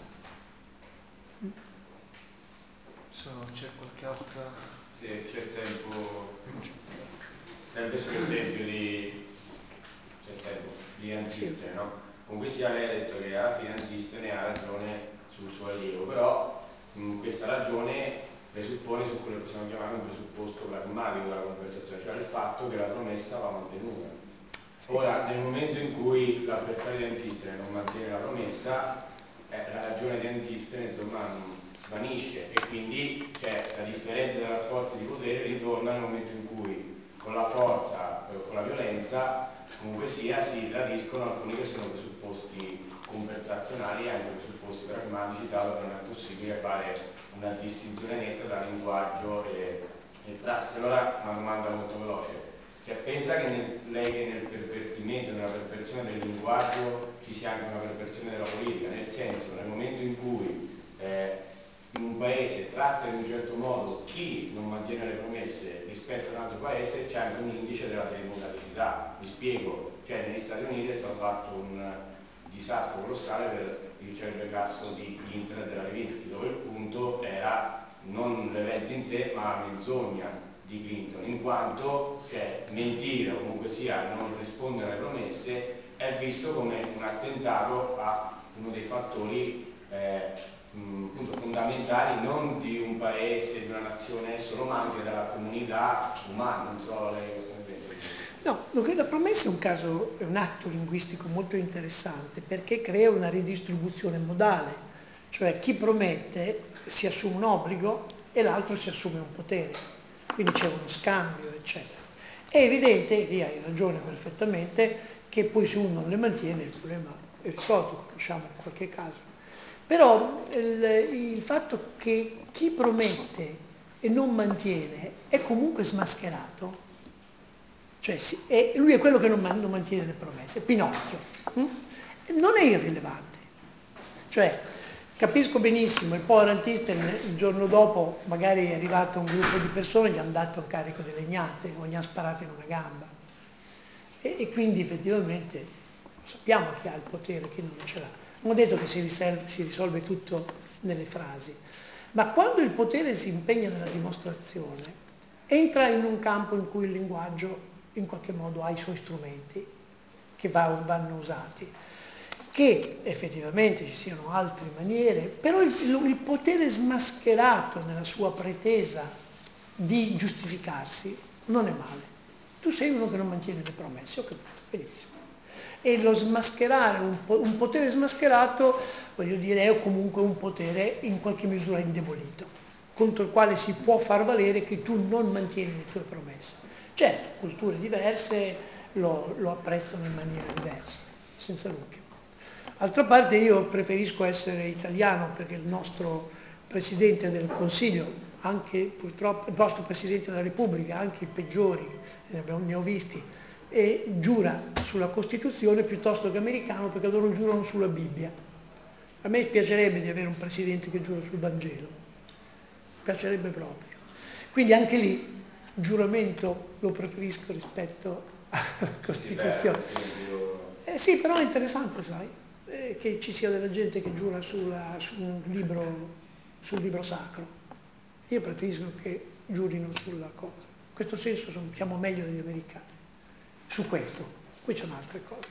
Speaker 6: So, c'è qualche altra...
Speaker 7: Se c'è tempo, sempre sull'esempio di, c'è tempo, di Antistene, no? Comunque sia lei ha detto che alla fine Antistene ha ragione sul suo allievo, però mh, questa ragione presuppone su quello che possiamo chiamare un presupposto pragmatico della conversazione, cioè il fatto che la promessa va mantenuta. Ora, nel momento in cui l'avversario di Antistene non mantiene la promessa, eh, la ragione di Antistene insomma svanisce e quindi cioè, la differenza dei rapporti di potere ritorna nel momento in cui con la forza, con la violenza, comunque sia, si tradiscono alcuni che sono presupposti conversazionali e anche presupposti pragmatici, dato che non è possibile fare una distinzione netta tra linguaggio e, e prassi. Allora una domanda molto veloce, cioè, pensa che nel, lei che nel pervertimento, nella perversione del linguaggio ci sia anche una perversione della politica, nel senso, nel momento in cui eh, in un paese tratta in un certo modo chi non mantiene le promesse rispetto a un altro paese, c'è anche un indice della democraticità. Mi spiego, cioè negli Stati Uniti è stato fatto un disastro colossale per il celebre di Internet della Lewinsky, dove il punto era non l'evento in sé ma la menzogna di Clinton, in quanto cioè, mentire o comunque sia non rispondere alle promesse è visto come un attentato a uno dei fattori eh, mh, appunto, fondamentali non di un paese, di una nazione solo, ma anche della comunità umana. Non so, lei...
Speaker 3: No, la promessa è un caso, è un atto linguistico molto interessante perché crea una ridistribuzione modale, cioè chi promette si assume un obbligo e l'altro si assume un potere, quindi c'è uno scambio, eccetera. È evidente, e lì hai ragione perfettamente, che poi se uno non le mantiene il problema è risolto, conosciamo in qualche caso. Però il, il fatto che chi promette e non mantiene è comunque smascherato. Cioè, è, lui è quello che non, non mantiene le promesse, Pinocchio. Hm? Non è irrilevante. Cioè, capisco benissimo, il povero Antistel il giorno dopo magari è arrivato un gruppo di persone, gli hanno dato un carico di legnate o gli hanno sparato in una gamba. E, e quindi effettivamente sappiamo chi ha il potere e chi non ce l'ha. Non ho detto che si risolve, si risolve tutto nelle frasi, ma quando il potere si impegna nella dimostrazione, entra in un campo in cui il linguaggio in qualche modo ha i suoi strumenti che vanno usati, che effettivamente ci siano altre maniere, però il, il potere smascherato nella sua pretesa di giustificarsi non è male. Tu sei uno che non mantiene le promesse, ho capito, benissimo. E lo smascherare, un, po- un potere smascherato, voglio dire, è comunque un potere in qualche misura indebolito, contro il quale si può far valere che tu non mantieni le tue promesse. Certo, culture diverse lo, lo apprezzano in maniera diversa, senza dubbio. D'altra parte io preferisco essere italiano perché il nostro Presidente del Consiglio, anche purtroppo il nostro Presidente della Repubblica, anche i peggiori, ne, abbiamo, ne ho visti, e giura sulla Costituzione piuttosto che americano perché loro giurano sulla Bibbia. A me piacerebbe di avere un Presidente che giura sul Vangelo, piacerebbe proprio. Quindi anche lì giuramento lo preferisco rispetto alla Costituzione. Eh sì, però è interessante, sai, eh, che ci sia della gente che giura sulla, su un libro, sul libro sacro. Io preferisco che giurino sulla cosa. In questo senso sono, siamo meglio degli americani. Su questo, qui c'è un'altra cosa.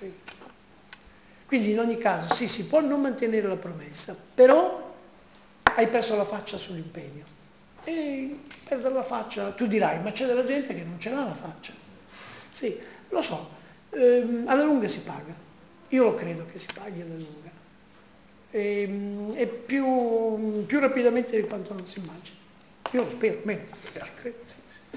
Speaker 3: Quindi in ogni caso sì, si può non mantenere la promessa, però hai perso la faccia sull'impegno. E perdere la faccia, tu dirai, ma c'è della gente che non ce l'ha la faccia. Sì, lo so, ehm, alla lunga si paga. Io lo credo che si paghi alla lunga. E, e più, più rapidamente di quanto non si immagina. Io lo spero, meno, ci credo, sì.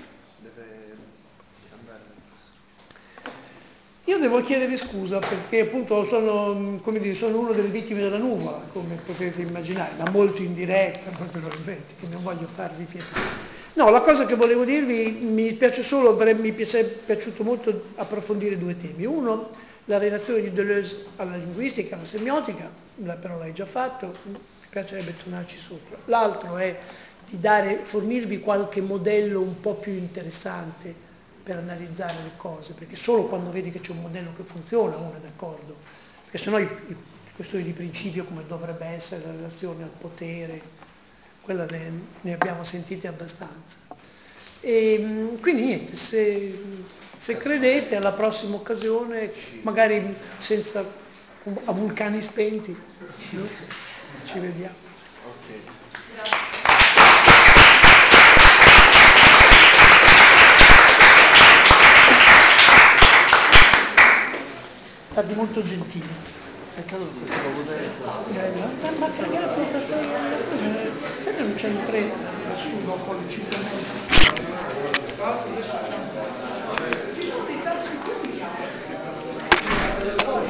Speaker 3: Io devo chiedervi scusa perché appunto sono, come dire, sono uno delle vittime della nuvola, come potete immaginare, ma molto in diretta, naturalmente, che non voglio farvi pietà. No, la cosa che volevo dirvi, mi piace solo, mi è piaciuto molto approfondire due temi. Uno, la relazione di Deleuze alla linguistica, alla semiotica, però l'hai già fatto, mi piacerebbe tornarci sopra. L'altro è di dare, fornirvi qualche modello un po' più interessante per analizzare le cose, perché solo quando vedi che c'è un modello che funziona uno è d'accordo, perché sennò i, i questioni di principio come dovrebbe essere la relazione al potere, quella ne, ne abbiamo sentite abbastanza. E quindi niente, se, se credete alla prossima occasione, magari senza a vulcani spenti, no? Ci vediamo.
Speaker 5: Grazie.
Speaker 3: Stati molto gentili.
Speaker 6: Peccato che questo poco tempo.
Speaker 3: Eh, ma mi ha fregato questa storia. Sai che non c'è il treno su dopo le cinque e mezza?